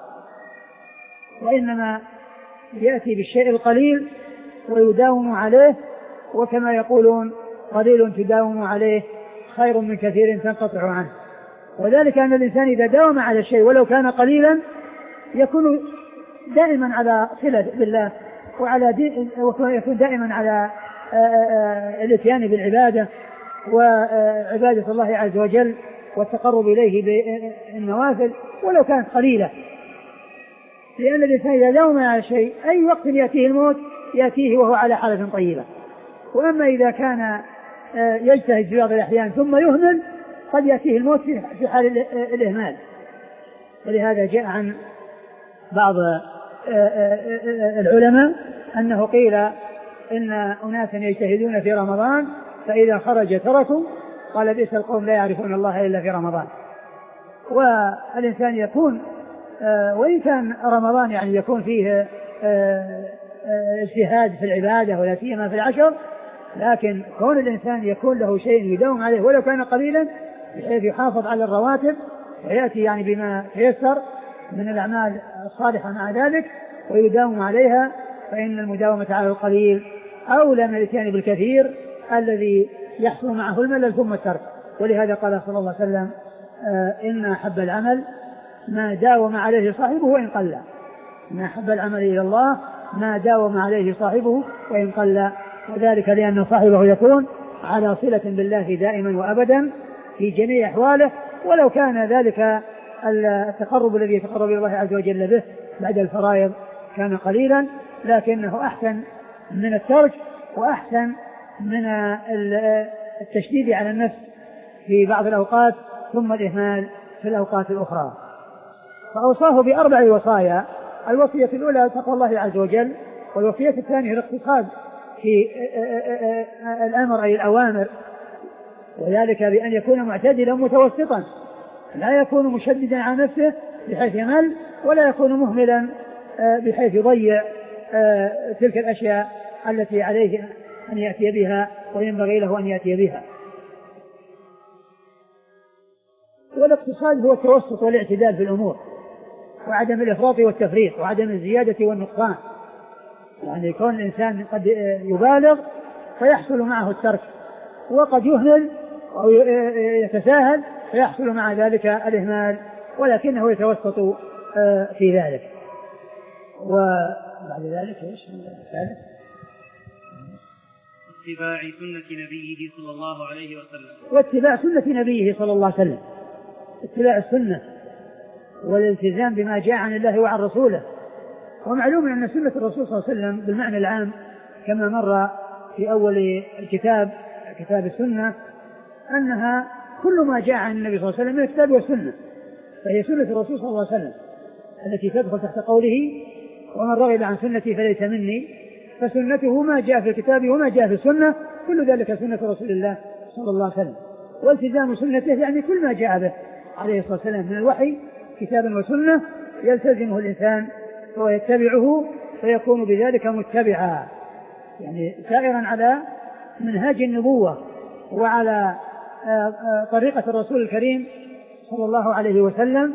وإنما يأتي بالشيء القليل ويداوم عليه، وكما يقولون قليل تداوم عليه خير من كثير تنقطع عنه. وذلك أن الإنسان إذا داوم على الشيء ولو كان قليلا يكون دائما على صلة بالله وعلى دين، ويكون دائما على الاتيان بالعبادة وعبادة الله عز وجل والتقرب إليه بالنوافل ولو كانت قليلة، لأن الإنسان إذا داوم على شيء أي وقت يأتيه الموت يأتيه وهو على حالة طيبة. وأما إذا كان يجتهد في بعض الأحيان ثم يهمل قد يأتيه الموت في حال الإهمال. ولهذا جاء عن بعض العلماء أنه قيل إن أناسا يجتهدون في رمضان فإذا خرج تركوا، قال بئس القوم لا يعرفون الله إلا في رمضان. والإنسان يكون وإن كان رمضان يعني يكون فيه اجتهاد في العبادة ولا سيما في العشر، لكن كون الإنسان يكون له شيء يداوم عليه ولو كان قليلا بحيث يحافظ على الرواتب ويأتي يعني بما تيسر من الأعمال الصالحة مع ذلك ويداوم عليها، فإن المداومة على القليل أولى من الاتيان بالكثير الذي يحصل معه الملل ثم الترك. ولهذا قال صلى الله عليه وسلم إن أحب العمل ما داوم عليه صاحبه وإن قل، ما أحب العمل إلى الله ما داوم عليه صاحبه وإن قل، وذلك لأن صاحبه يكون على صلة بالله دائما وأبدا في جميع أحواله، ولو كان ذلك التقرب الذي يتقرب إلى الله عز وجل به بعد الفرائض كان قليلا، لكنه أحسن من الترك وأحسن من التشديد على النفس في بعض الأوقات ثم الإهمال في الأوقات الأخرى. فأوصاه بأربع وصايا: الوصية الأولى تقوى الله عز وجل، والوصية الثانية الاقتصاد في الأمر أي الأوامر، وذلك بأن يكون معتدلا متوسطا، لا يكون مشددا على نفسه بحيث يمل، ولا يكون مهملا بحيث يضيع تلك الأشياء التي عليه أن يأتي بها وينبغي له أن يأتي بها. والاقتصاد هو التوسط والاعتدال في الأمور، وعدم الإفراط والتفريط، وعدم الزيادة والنقصان. يعني يكون الإنسان قد يبالغ فيحصل معه الترك، وقد يهمل أو يتساهل فيحصل مع ذلك الإهمال، ولكنه يتوسط في ذلك. وبعد ذلك ايش الثالث؟ اتباع سنة نبيه صلى الله عليه وسلم. واتباع سنة نبيه صلى الله عليه وسلم، اتباع السنة والالتزام بما جاء عن الله وعن رسوله. ومعلوم أن سنة الرسول صلى الله عليه وسلم بالمعنى العام كما مر في أول الكتاب كتاب السنة أنها كل ما جاء عن النبي صلى الله عليه وسلم من الكتاب والسنة، فهي سنة الرسول صلى الله عليه وسلم التي تدخل تحت قوله: ومن رغب عن سنتي فليس مني. فسنته ما جاء في الكتاب وما جاء في السنة، كل ذلك سنة رسول الله صلى الله عليه وسلم. والتزام سنته يعني كل ما جاء به عليه الصلاة والسلام من الوحي كتابا وسنة يلتزمه الإنسان ويتبعه، فيكون بذلك متبعا، يعني سائرا على منهاج النبوة وعلى طريقة الرسول الكريم صلى الله عليه وسلم.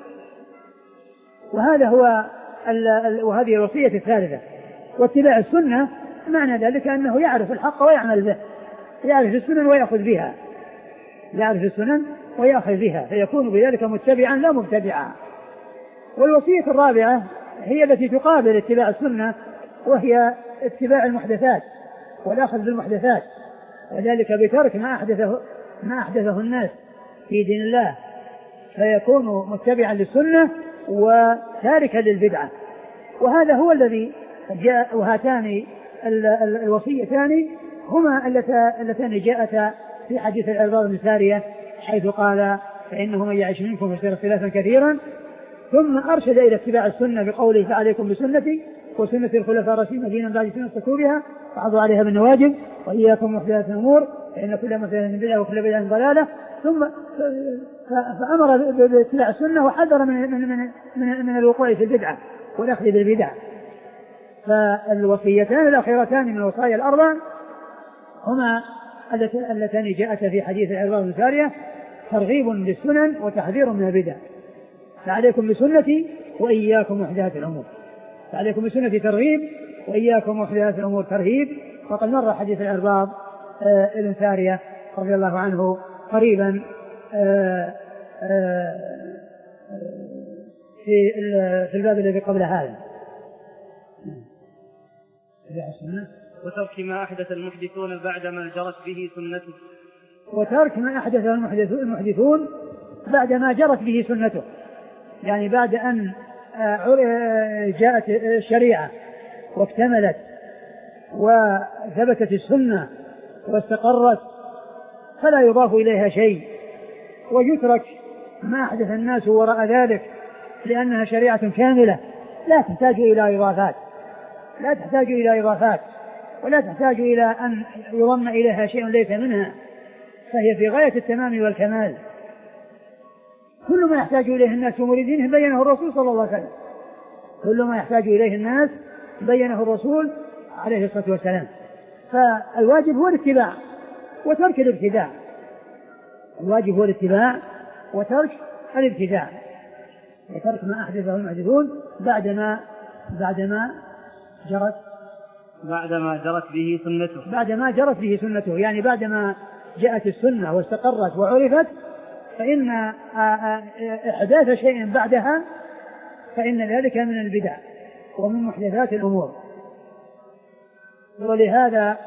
وهذا هو وهذه الوصية الثالثة. واتباع السنة معنى ذلك أنه يعرف الحق ويعمل به، يعرف السنن ويأخذ بها، يعرف السنن ويأخذ بها، فيكون بذلك متبعا لا مبتدعا. والوصية الرابعة هي التي تقابل اتباع السنة، وهي اتباع المحدثات والأخذ بالمحدثات، وذلك بترك ما أحدثه ما أحدثه الناس في دين الله، فيكون متبعا للسنة وتاركا للبدعة. وهذا هو الذي جاء. وهاتان الوصيتان هما اللتان جاءتا في حديث العرباض بن سارية حيث قال: فإنه من يعش منكم فسيرى اختلافا كثيرا. ثم أرشد إلى اتباع السنة بقوله: فعليكم بسنتي وسنة الخلفاء الراشدين الذين من بعد تمسكوا بها وعضوا عليها بالنواجذ وإياكم محدثات الأمور فإن كل محدثة بدعة وكل بدعة ضلالة. ثم فأمر باتباع السنة وحذر من من من من, من الوقوع في البدعة والأخذ بالبدع. فالوصيتان الأخيرتان من الوصايا الأربع هما اللتان جاءتا في حديث العرباض بن سارية: ترغيب بالسنن وتحذير من البدع. فعليكم بسنتي وإياكم محدثات الأمور. فعليكم بسنتي ترغيب، وإياكم محدثات الأمور ترهيب. وقد مر حديث العرباض بن سارية رضي الله عنه قريبا في في الباب الذي قبل هذا. وترك ما أحدث المحدثون بعدما جرت به سنته. وترك ما أحدث المحدثون بعدما جرت به سنته، يعني بعد أن جاءت الشريعة واكتملت وثبتت السنة واستقرت فلا يضاف إليها شيء، ويترك ما أحدث الناس وراء ذلك، لأنها شريعة كاملة لا تحتاج إلى إضافات لا تحتاج إلى إضافات ولا تحتاج إلى أن يضم إليها شيء ليس منها، فهي في غاية التمام والكمال. كل ما يحتاج إليه الناس ومريدينه بينه الرسول صلى الله عليه وسلم، كل ما يحتاج إليه الناس بينه الرسول عليه الصلاة والسلام. فالواجب هو الاتباع وترك الابتداع، الواجب هو الاتباع وترك الابتداع، وترك ما أحدثه المحدثون بعدما بعدما جرت بعدما جرت به سنته بعدما جرت به سنته يعني بعدما جاءت السنة واستقرت وعرفت، فإن إحداث شيء بعدها فإن ذلك من البدع ومن محدثات الأمور. ولهذا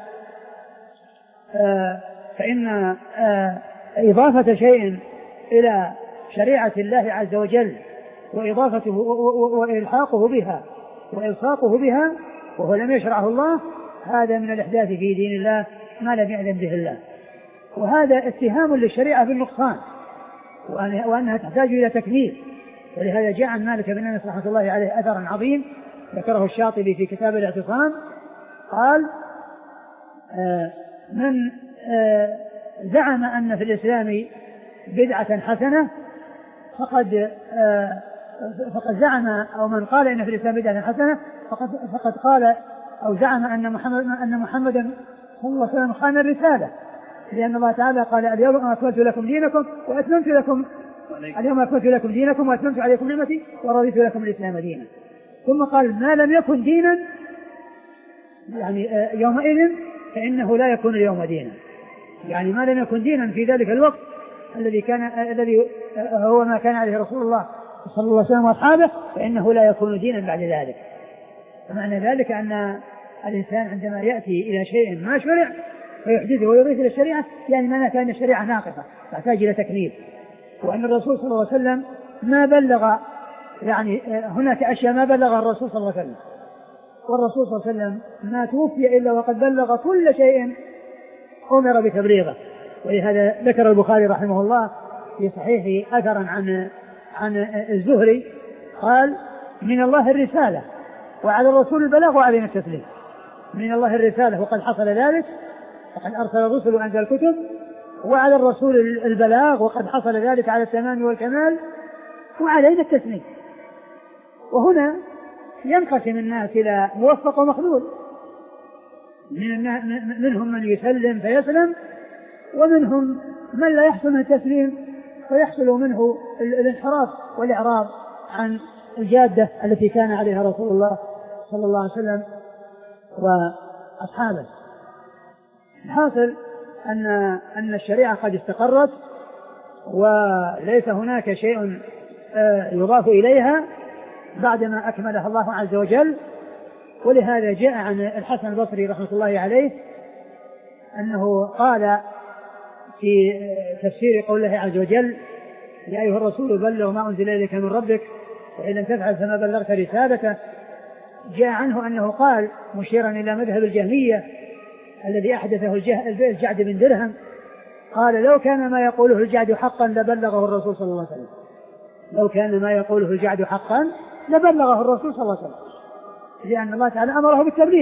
فإن إضافة شيء إلى شريعة الله عز وجل وإضافته وإلحاقه بها وإلصاقه بها وهو لم يشرعه الله، هذا من الإحداث في دين الله ما لم يأذن به الله. وهذا اتهام للشريعة بالنقصان وأنها تحتاج إلى تكميل. ولهذا جاء عن مالك بن أنس رحمة الله عليه أثر عظيم ذكره الشاطبي في كتاب الاعتصام قال آه من آه زعم أن في الإسلام بدعة حسنة فقد آه فقد زعم أو من قال إن في الإسلام بدعة حسنة فقد فقد قال أو زعم أن محمد أن محمدا صلى الله عليه وسلم خان الرسالة، لأن الله تعالى قال اليوم أكملت لكم دينكم وأتممت لكم اليوم أكملت لكم دينكم وأتممت عليكم نعمتي ورضيت لكم الإسلام دينا. ثم قال ما لم يكن دينا يعني يومئذ فإنه لا يكون اليوم دينا، يعني ما لم يكن دينا في ذلك الوقت الذي كان الذي هو ما كان عليه رسول الله صلى الله عليه وسلم وأصحابه فإنه لا يكون دينا بعد ذلك. فمعنى ذلك أن الإنسان عندما يأتي إلى شيء ما شرع فيحدثه ويضيف إلى الشريعة يعني معنى كأن الشريعة ناقصة تحتاج إلى تكميل، وأن الرسول صلى الله عليه وسلم ما بلغ يعني هناك أشياء ما بلغ الرسول صلى الله عليه وسلم، والرسول صلى الله عليه وسلم ما توفي إلا وقد بلغ كل شيء أمر بتبليغه. ولهذا ذكر البخاري رحمه الله في صحيحه أثرا عن عن الزهري قال من الله الرسالة وعلى الرسول البلاغ وعلينا التسليم. من الله الرسالة وقد حصل ذلك فقد أرسل الرسل وأنزل الكتب، وعلى الرسول البلاغ وقد حصل ذلك على التمام والكمال وعلينا التسليم. وهنا ينقسم الناس إلى موفق ومخذول، من منهم من يسلم فيسلم ومنهم من لا يحسن التسليم فيحصل منه الانحراف والإعراض عن الجادة التي كان عليها رسول الله صلى الله عليه وسلم وأصحابه. الحاصل أن أن الشريعة قد استقرت وليس هناك شيء يضاف إليها بعدما أكملها الله عز وجل. ولهذا جاء عن الحسن البصري رحمة الله عليه أنه قال في تفسير قول الله عز وجل يا أيها الرسول بلغ ما أنزل إليك من ربك وإن لم تفعل فما بلغت رسالته. جاء عنه أنه قال مشيرا إلى مذهب الجهمية الذي أحدثه الجعد بن درهم قال لو كان ما يقوله الجعد حقا لبلغه الرسول صلى الله عليه وسلم، لو كان ما يقوله الجعد حقا لبلغه الرسول صلى الله عليه وسلم، لأن الله تعالى أمره بالتبليغ.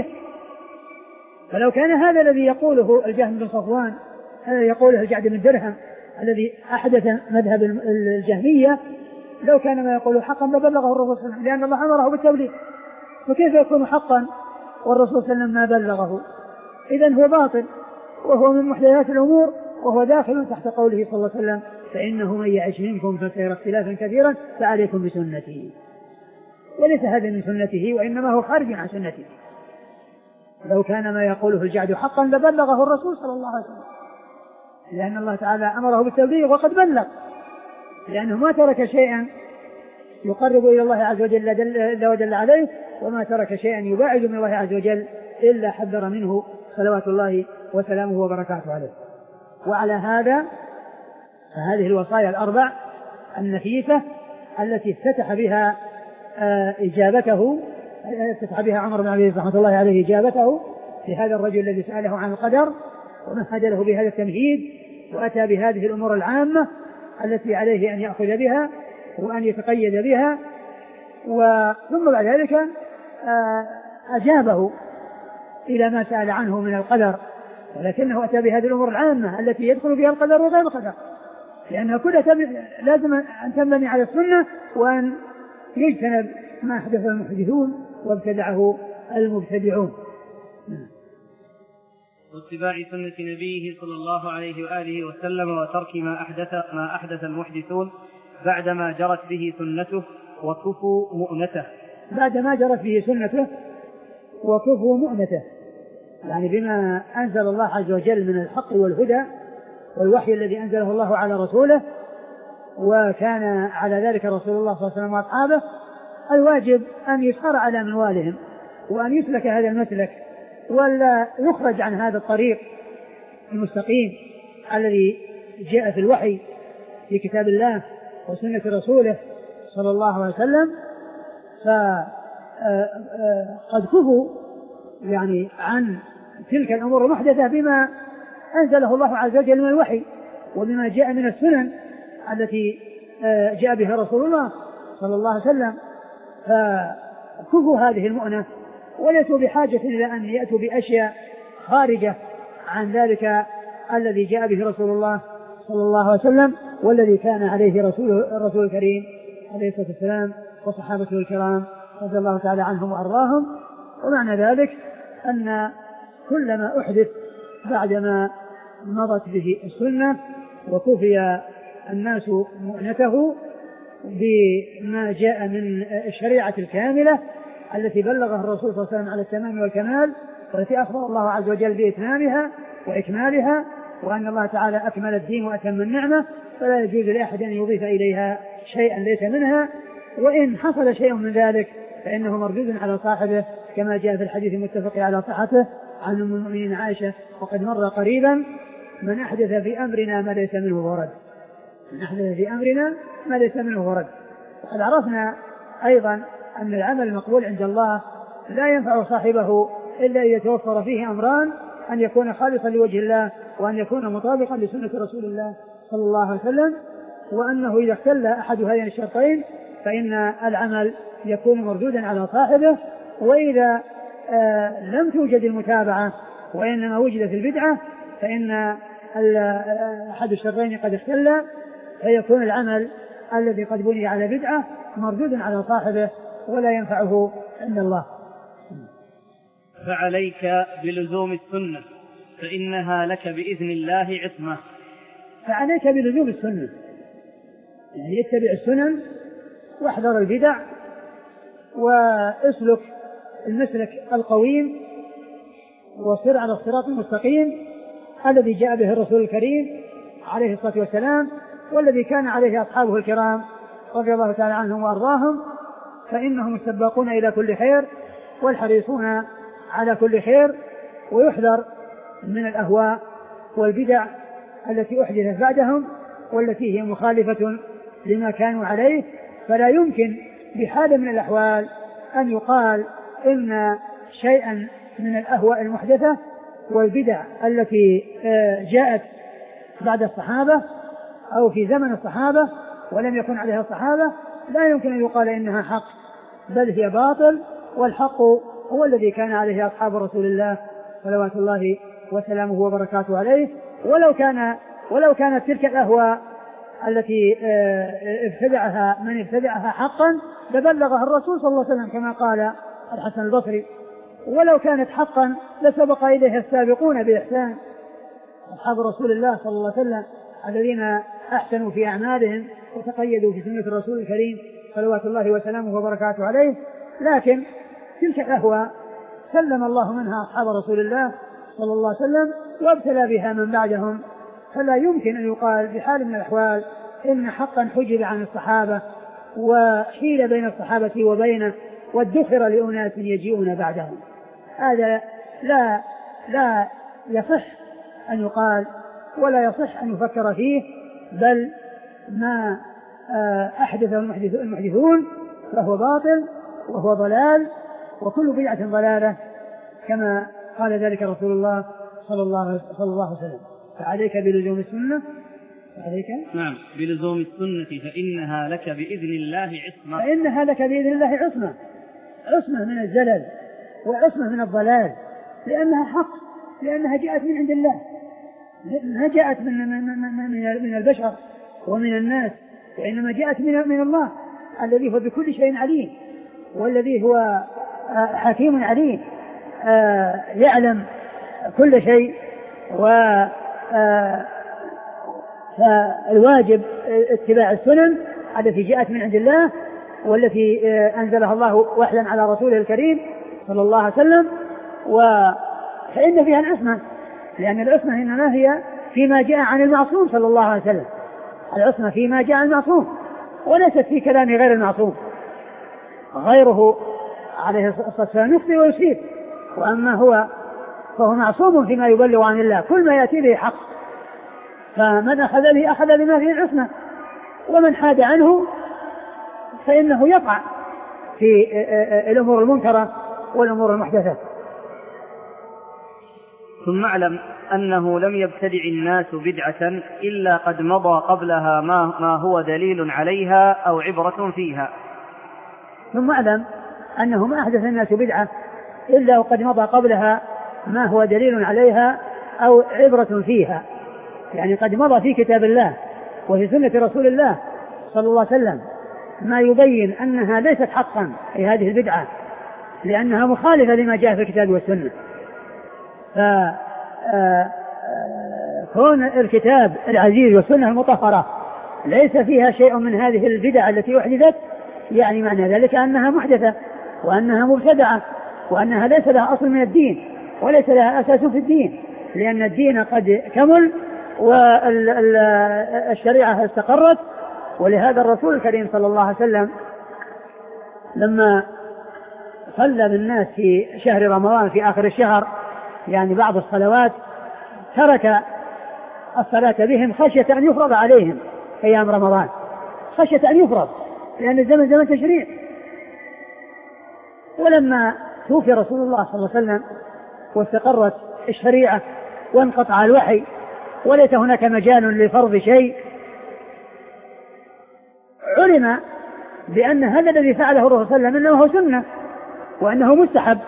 فلو كان هذا الذي يقوله الجهم بن صفوان يقوله الجعد بن درهم الذي أحدث مذهب الجهمية لو كان ما يقوله حقا لبلغه الرسول صلى الله عليه وسلم، لأن الله أمره بالتبليغ. فكيف يكون حقا والرسول صلى الله عليه وسلم ما بلغه؟ إذن هو باطل وهو من محدثات الأمور وهو داخل تحت قوله صلى الله عليه وسلم فإنه من يعش منكم فسيرى اختلافا كثيرا فعليكم بسنتي. وليس هذا من سنته وإنما هو خارج عن سنته. لو كان ما يقوله الجعد حقا لبلغه الرسول صلى الله عليه وسلم، لأن الله تعالى أمره بالتبليغ وقد بلغ، لأنه ما ترك شيئا يقرب إلى الله عز وجل إلا ودل عليه، وما ترك شيئا يباعد من الله عز وجل إلا حذر منه صلوات الله وسلامه وبركاته عليه. وعلى هذا فهذه الوصايا الأربع النفيسة التي افتتح بها إجابته افتتح بها عمر بن عبد العزيز رحمة الله عليه إجابته لهذا الرجل الذي سأله عن القدر ومهد له بهذا التمهيد وأتى بهذه الأمور العامة التي عليه أن يأخذ بها وأن يتقيد بها. وثم بعد ذلك أجابه إلى ما سأل عنه من القدر، ولكنه أتى بهذه الأمور العامة التي يدخل فيها القدر وغير القدر، لأنها كلها لازم أن تنبني على السنة وأن يجتنب ما أحدث المحدثون وابتدعه المبتدعون. واتباع سنة نبيه صلى الله عليه وآله وسلم وترك ما أحدث ما أحدث المحدثون بعدما جرت به سنته وكفوا مؤنته. بعدما جرت به سنته وكفوا مؤنته، يعني بما أنزل الله عز وجل من الحق والهدى والوحي الذي أنزله الله على رسوله، وكان على ذلك رسول الله صلى الله عليه وسلم وأصحابه. الواجب أن يسار على منوالهم وأن يسلك هذا المسلك ولا يخرج عن هذا الطريق المستقيم الذي جاء في الوحي في كتاب الله وسنة رسوله صلى الله عليه وسلم. فقد كفوا يعني عن تلك الأمور المحدثة بما أنزله الله عز وجل من الوحي وبما جاء من السنن التي جاء بها رسول الله صلى الله عليه وسلم، فكفوا هذه المؤنة وليسوا بحاجة إلى أن يأتوا بأشياء خارجة عن ذلك الذي جاء به رسول الله صلى الله عليه وسلم والذي كان عليه رسول الرسول الكريم عليه الصلاة والسلام وصحابته الكرام رضي الله تعالى عنهم وأرضاهم. ومعنى ذلك أن كل ما أحدث بعدما مضت به السنة وكفي الناس مؤنته بما جاء من الشريعة الكاملة التي بلغها الرسول صلى الله عليه وسلم على التمام والكمال، والتي أخبر الله عز وجل بإتمامها وإكمالها، وأن الله تعالى أكمل الدين وأتم النعمة، فلا يجوز لأحد أن يضيف إليها شيئا ليس منها، وإن حصل شيء من ذلك فإنه مردود على صاحبه كما جاء في الحديث المتفق على صحته عن أم المؤمنين عائشة وقد مر قريبا: من أحدث في أمرنا ما ليس منه ورد. من أحدث في أمرنا ما ليس منه ورد. وقد عرفنا أيضا أن العمل المقبول عند الله لا ينفع صاحبه إلا أن يتوفر فيه أمران: أن يكون خالصا لوجه الله، وأن يكون مطابقا لسنة رسول الله صلى الله عليه وسلم، وأنه إذا اختل أحد هذين الشرطين فإن العمل يكون مردودا على صاحبه. وإذا آه لم توجد المتابعة وإنما وجدت البدعة فإن أحد الشرطين قد اختل، فيكون العمل الذي قد بني على بدعة مردود على صاحبه ولا ينفعه عند الله. فعليك بلزوم السنة فإنها لك بإذن الله عصمة. فعليك بلزوم السنة، يعني اتبع السنن واحذر البدع واسلك المسلك القويم وصر على الصراط المستقيم الذي جاء به الرسول الكريم عليه الصلاة والسلام والذي كان عليه أصحابه الكرام رضي الله تعالى عنهم وأرضاهم، فإنهم السباقون إلى كل خير والحريصون على كل خير. ويحذر من الأهواء والبدع التي أحدثت بعدهم والتي هي مخالفة لما كانوا عليه، فلا يمكن بحال من الأحوال أن يقال إن شيئا من الأهواء المحدثة والبدع التي جاءت بعد الصحابة أو في زمن الصحابة ولم يكن عليها الصحابة لا يمكن أن يقال إنها حق، بل هي باطل، والحق هو الذي كان عليه أصحاب رسول الله صلوات الله وسلامه وبركاته عليه. ولو كان ولو كانت تلك الأهواء التي ابتدعها من ابتدعها حقا لبلغها الرسول صلى الله عليه وسلم كما قال الحسن البصري، ولو كانت حقا لسبق إليها السابقون بإحسان أصحاب رسول الله صلى الله عليه وسلم الذين أحسنوا في أعمالهم وتقيدوا في سنة الرسول الكريم صلوات الله وسلامه وبركاته عليه. لكن تلك الأهواء سلم الله منها أصحاب رسول الله صلى الله عليه وسلم وابتلى بها من بعدهم، فلا يمكن أن يقال بحال من الأحوال إن حقا حجب عن الصحابة وحيل بين الصحابة وبينه وادخر لأناس يجيئون بعدهم. هذا لا لا يصح أن يقال ولا يصح أن يفكر فيه، بل ما أحدثه المحدثون فهو باطل وهو ضلال، وكل بدعة ضلالة كما قال ذلك رسول الله صلى الله عليه وسلم. فعليك بلزوم السنة. عليك نعم بلزوم السنة فإنها لك بإذن الله عصمة. فإنها لك بإذن الله عصمة، عصمة من الزلل وعصمة من الضلال، لأنها حق، لأنها جاءت من عند الله، ما جاءت من, من, من, من البشر ومن الناس، وإنما جاءت من, من الله الذي هو بكل شيء عليم، والذي هو حكيم عليم يعلم كل شيء. فالواجب اتباع السنن التي جاءت من عند الله والتي أنزلها الله وحيا على رسوله الكريم صلى الله عليه وسلم، فإن فيها العصمة، لأن العصمة إنما هي فيما جاء عن المعصوم صلى الله عليه وسلم، العصمة فيما جاء عن المعصوم وليست في كلام غير المعصوم. غيره عليه الصلاة والسلام يخطئ ويصيب، وأما هو فهو معصوم فيما يبلغ عن الله، كل ما يأتي به حق، فمن أخذ به أخذ بما فيه العصمة، ومن حاد عنه فإنه يقع في الأمور المنكرة والأمور المحدثة. ثم اعلم أنه لم يبتدع الناس بدعة إلا قد مضى قبلها ما, ما هو دليل عليها أو عبرة فيها. ثم اعلم أنه ما أحدث الناس بدعة إلا وقد مضى قبلها ما هو دليل عليها أو عبرة فيها، يعني قد مضى في كتاب الله وفي سنة رسول الله صلى الله عليه وسلم ما يبين أنها ليست حقا في هذه البدعة لأنها مخالفة لما جاء في الكتاب والسنة. فكون الكتاب العزيز والسنة المطهرة ليس فيها شيء من هذه البدع التي أحدثت يعني معنى ذلك أنها محدثة وأنها مبتدعة وأنها ليس لها أصل من الدين وليس لها أساس في الدين، لأن الدين قد كمل والشريعة استقرت. ولهذا الرسول الكريم صلى الله عليه وسلم لما صلى بالناس في شهر رمضان في آخر الشهر يعني بعض الصلوات ترك الصلاة بهم خشية أن يفرض عليهم أيام رمضان، خشية أن يفرض لأن الزمن زمن تشريع. ولما توفي رسول الله صلى الله عليه وسلم واستقرت الشريعة وانقطع الوحي وليس هناك مجال لفرض شيء، علم بأن هذا الذي فعله الرسول صلى الله عليه وسلم إنه هو سنة وأنه مستحب،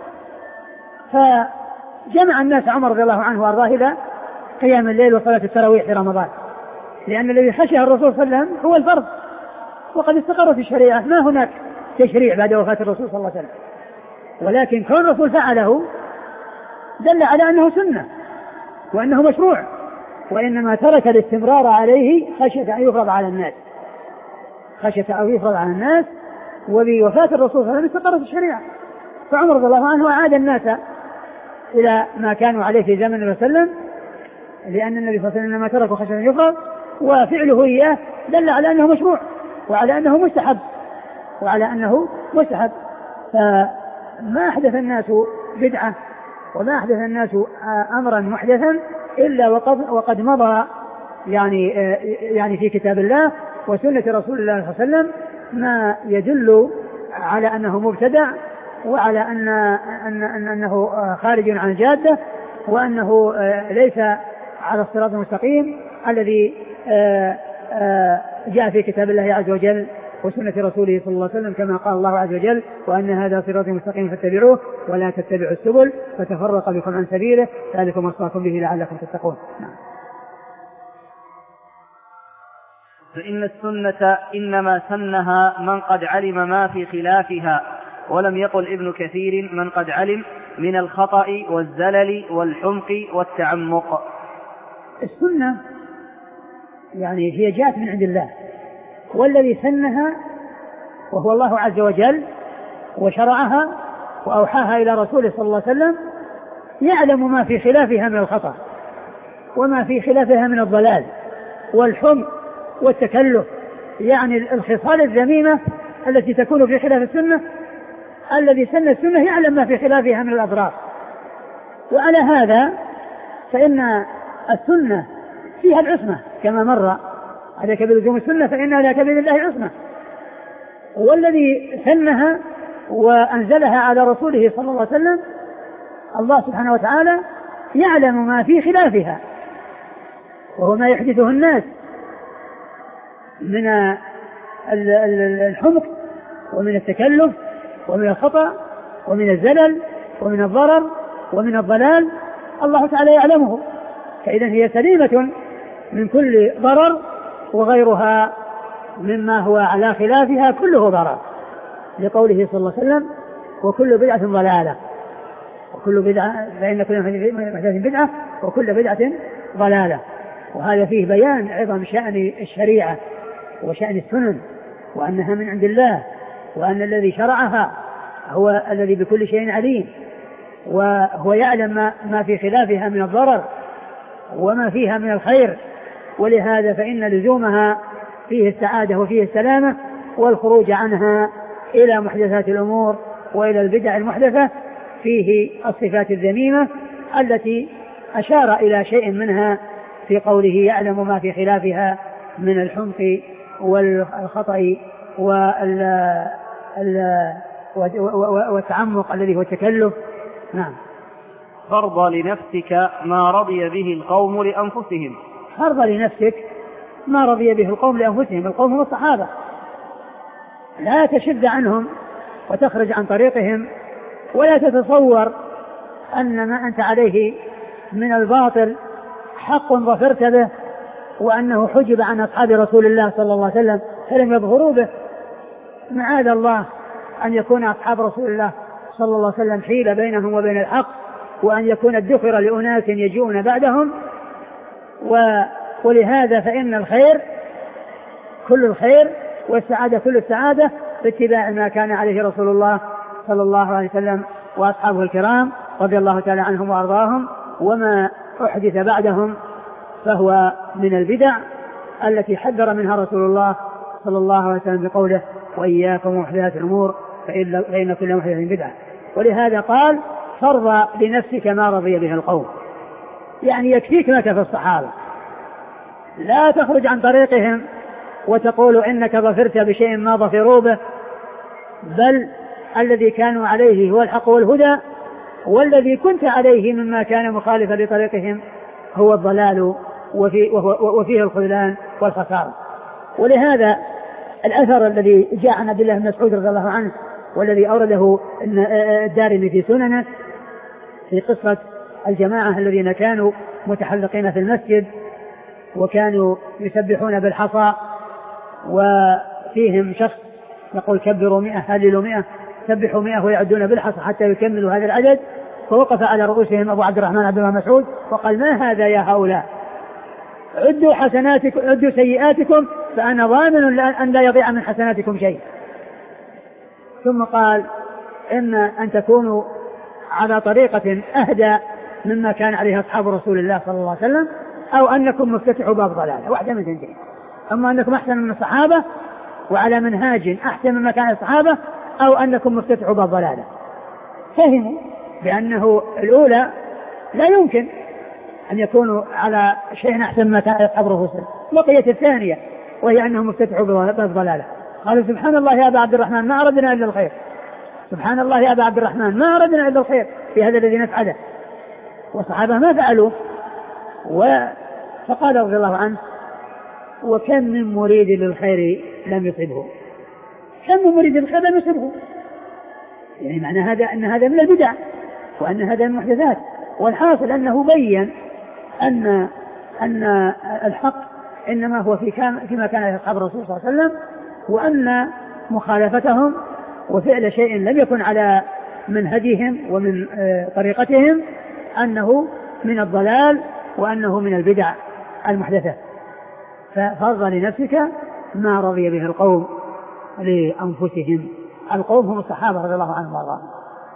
فجمع الناس عمر رضي الله عنه وأرضاه إلى قيام الليل وصلاة التراويح في رمضان، لأن الذي خشيه الرسول صلى الله عليه وسلم هو الفرض وقد استقرت الشريعة ما هناك تشريع بعد وفاة الرسول صلى الله عليه وسلم. ولكن كون الرسول فعله دل على أنه سنة وأنه مشروع، وإنما ترك الاستمرار عليه خشية أن يفرض على الناس، خشية أن يفرض على الناس. وبوفاة الرسول صلى الله عليه وسلم استقرت الشريعة، فعمر رضي الله عنه أعاد الناس إلى ما كانوا عليه في زمن الرسول صلى الله عليه وسلم، لأن النبي صلى الله عليه وسلم ما تركوا خشية أن يفرض، وفعله إياه دل على أنه مشروع وعلى أنه مستحب وعلى أنه مستحب. فما أحدث الناس بدعة وما أحدث الناس أمرا محدثا إلا وقد, وقد مضى يعني يعني في كتاب الله وسنة رسول الله صلى الله عليه وسلم ما يدل على أنه مبتدع وعلى أن أن أن أنه خارج عن الجادة وأنه ليس على الصراط المستقيم الذي جاء في كتاب الله عز وجل وسنة رسوله صلى الله عليه وسلم، كما قال الله عز وجل: وأن هذا صراطي مستقيم فاتبعوه ولا تتبعوا السبل فتفرق بكم عن سبيله ذلكم وصاكم به لعلكم تتقون. نعم. فإن السنة إنما سنها من قد علم ما في خلافها، ولم يقل ابن كثير من قد علم من الخطأ والزلل والحمق والتعمق. السنة يعني هي جاءت من عند الله، والذي سنها وهو الله عز وجل وشرعها وأوحاها إلى رسوله صلى الله عليه وسلم يعلم ما في خلافها من الخطأ وما في خلافها من الضلال والحمق والتكلف، يعني الخصال الذميمة التي تكون في خلاف السنة. الذي سن السنة يعلم ما في خلافها من الأضرار. وعلى هذا فإن السنة فيها العصمة كما مر: عليك بلزوم السنة فإنها لا كبير الله عصمة. والذي سنها وأنزلها على رسوله صلى الله عليه وسلم الله سبحانه وتعالى يعلم ما في خلافها، وهو ما يحدثه الناس من الحمق ومن التكلف ومن الخطأ ومن الزلل ومن الضرر ومن الضلال، الله تعالى يعلمه، فإذا هي سليمة من كل ضرر، وغيرها مما هو على خلافها كله ضرر، لقوله صلى الله عليه وسلم: وكل بدعة ضلالة، وكل بدعة فإن كل محدثة بدعة وكل بدعة ضلالة. وهذا فيه بيان عظم شأن الشريعة وشأن السنن، وأنها من عند الله، وأن الذي شرعها هو الذي بكل شيء عليم، وهو يعلم ما, ما في خلافها من الضرر وما فيها من الخير. ولهذا فإن لزومها فيه السعادة وفيه السلامة، والخروج عنها إلى محدثات الأمور وإلى البدع المحدثة فيه الصفات الذميمة التي أشار إلى شيء منها في قوله: يعلم ما في خلافها من الحمق والخطأ والتعمق الذي هو التكلف. نعم. فرض لنفسك ما رضي به القوم لأنفسهم. فرض لنفسك ما رضي به القوم لأنفسهم، القوم هم الصحابة، لا تشد عنهم وتخرج عن طريقهم، ولا تتصور أن ما أنت عليه من الباطل حق ظفرت به، وأنه حجب عن أصحاب رسول الله صلى الله عليه وسلم فلم يظهروا به. معاذ الله أن يكون أصحاب رسول الله صلى الله عليه وسلم حيل بينهم وبين الحق، وأن يكون الدخر لأناس يجيئون بعدهم. ولهذا فإن الخير كل الخير والسعادة كل السعادة باتباع ما كان عليه رسول الله صلى الله عليه وسلم وأصحابه الكرام رضي الله تعالى عنهم وأرضاهم. وما أحدث بعدهم فهو من البدع التي حذر منها رسول الله صلى الله عليه وسلم بقوله وإياكم ومحدثات الأمور فإن كل محدثة بدعة. ولهذا قال فرض لنفسك ما رضي به القوم، يعني يكفيك ما كفى الصحابة، لا تخرج عن طريقهم وتقول إنك ظفرت بشيء ما ظفروا به، بل الذي كانوا عليه هو الحق والهدى، والذي كنت عليه مما كان مخالفا لطريقهم هو الضلال وفيه الخذلان والخسارة. ولهذا الأثر الذي جاء عن عبد الله بن مسعود رضي الله عنه والذي أورده الدارمي في سننه في قصة الجماعة الذين كانوا متحلقين في المسجد وكانوا يسبحون بالحصى، وفيهم شخص يقول كبروا مئة هللوا مئة سبحوا مئة ويعدون بالحصى حتى يكملوا هذا العدد، فوقف على رؤوسهم أبو عبد الرحمن عبد الله مسعود وقال ما هذا يا هؤلاء، عدوا حسناتكم عدوا سيئاتكم فأنا ضامن أن لا يضيع من حسناتكم شيء. ثم قال إن أن تكونوا على طريقة أهدى مما كان عليه أصحاب رسول الله صلى الله عليه وسلم، أو أنكم مفتتحوا باب ضلالة، واحدة من ثنتين، أما أنكم أحسن من الصحابة وعلى منهاج أحسن مما كان الصحابة، أو أنكم مفتتحوا باب ضلالة. فهموا بأنه الأولى لا يمكن أن يكونوا على شيء أحسن مما كان أصحاب رسول الله، بقيت الثانية وهي أنهم مفتتحوا باب ضلالة. قالوا سبحان الله يا أبا عبد الرحمن ما أردنا إلا الخير، سبحان الله يا أبا عبد الرحمن ما أردنا إلا الخير في هذا الذي نفعله، والصحابة ما فعلوا. فقال رضي الله عنه وكم من مريد للخير لم يصبه، كم من مريد للخير لم يصبه، يعني معنى هذا أن هذا من البدع وأن هذا من المحدثات. والحاصل أنه بين أن أن الحق إنما هو في فيما كان أصحاب الرسول صلى الله عليه وسلم، وأن مخالفتهم وفعل شيء لم يكن على منهجهم ومن طريقتهم أنه من الضلال وأنه من البدع المحدثة. ففرض لنفسك ما رضي به القوم لأنفسهم، القوم هم الصحابة رضي الله عنهم وارضاهم.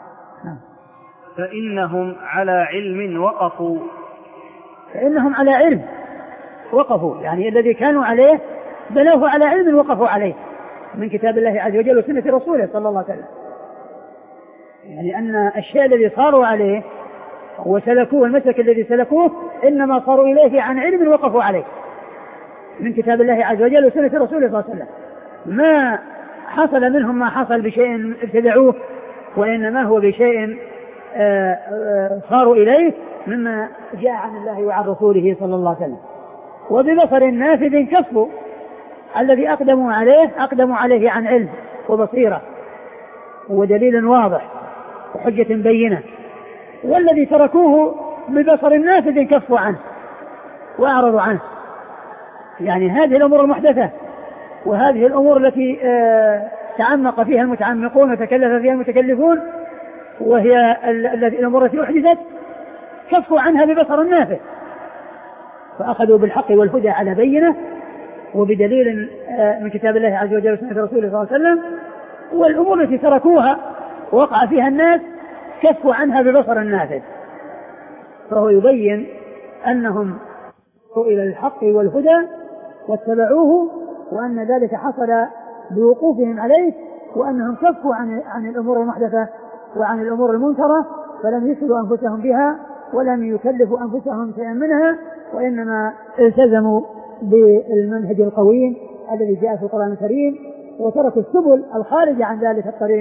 فإنهم على علم وقفوا، فإنهم على علم وقفوا، يعني الذي كانوا عليه بنوه على علم وقفوا عليه من كتاب الله عز وجل وسنة رسوله صلى الله عليه وسلم، يعني أن الشيء الذي صاروا عليه وسلكوه المسلك الذي سلكوه إنما صاروا إليه عن علم وقفوا عليه من كتاب الله عز وجل وسنة رسوله صلى الله عليه وسلم. ما حصل منهم ما حصل بشيء ابتدعوه، وإنما هو بشيء صاروا إليه مما جاء عن الله وعن رسوله صلى الله عليه وسلم. وببصر نافذ كفوا، الذي أقدموا عليه أقدموا عليه عن علم وبصيرة ودليل واضح وحجة بينة، والذي تركوه ببصر نافذ كفوا عنه وأعرضوا عنه. يعني هذه الأمور المحدثة وهذه الأمور التي تعمق فيها المتعمقون وتكلف فيها المتكلفون، وهي الأمور التي أحدثت كفوا عنها ببصر نافذ، فأخذوا بالحق والهدى على بينة وبدليل من كتاب الله عز وجل وسنة رسوله صلى الله عليه وسلم. والأمور التي تركوها وقع فيها الناس كفوا عنها ببصر نافذ. فهو يبين أنهم إلى الحق والهدى واتبعوه، وأن ذلك حصل بوقوفهم عليه، وأنهم كفوا عن, عن الأمور المحدثة وعن الأمور المنكرة، فلم يشغلوا أنفسهم بها ولم يكلفوا أنفسهم شيئا منها، وإنما التزموا بالمنهج القويم الذي جاء في القرآن الكريم، وتركوا السبل الخارجة عن ذلك الطريق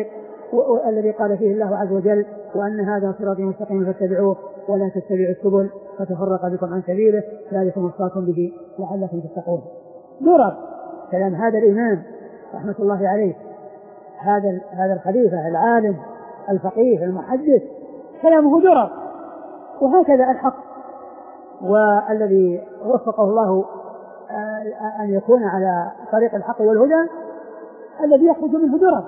الذي قال فيه الله عز وجل وأن هذا صراطي مستقيما فاتبعوه ولا تتبعوا السبل فتفرق بكم عن سبيله ذلكم وصاكم به لعلكم تتقون. درر كلام هذا الإمام رحمة الله عليه، هذا هذا الخليفة العالم الفقيه المحدث، كلامه درر. وهكذا الحق، والذي وفقه الله أن يكون على طريق الحق والهدى الذي يخرج منه درر.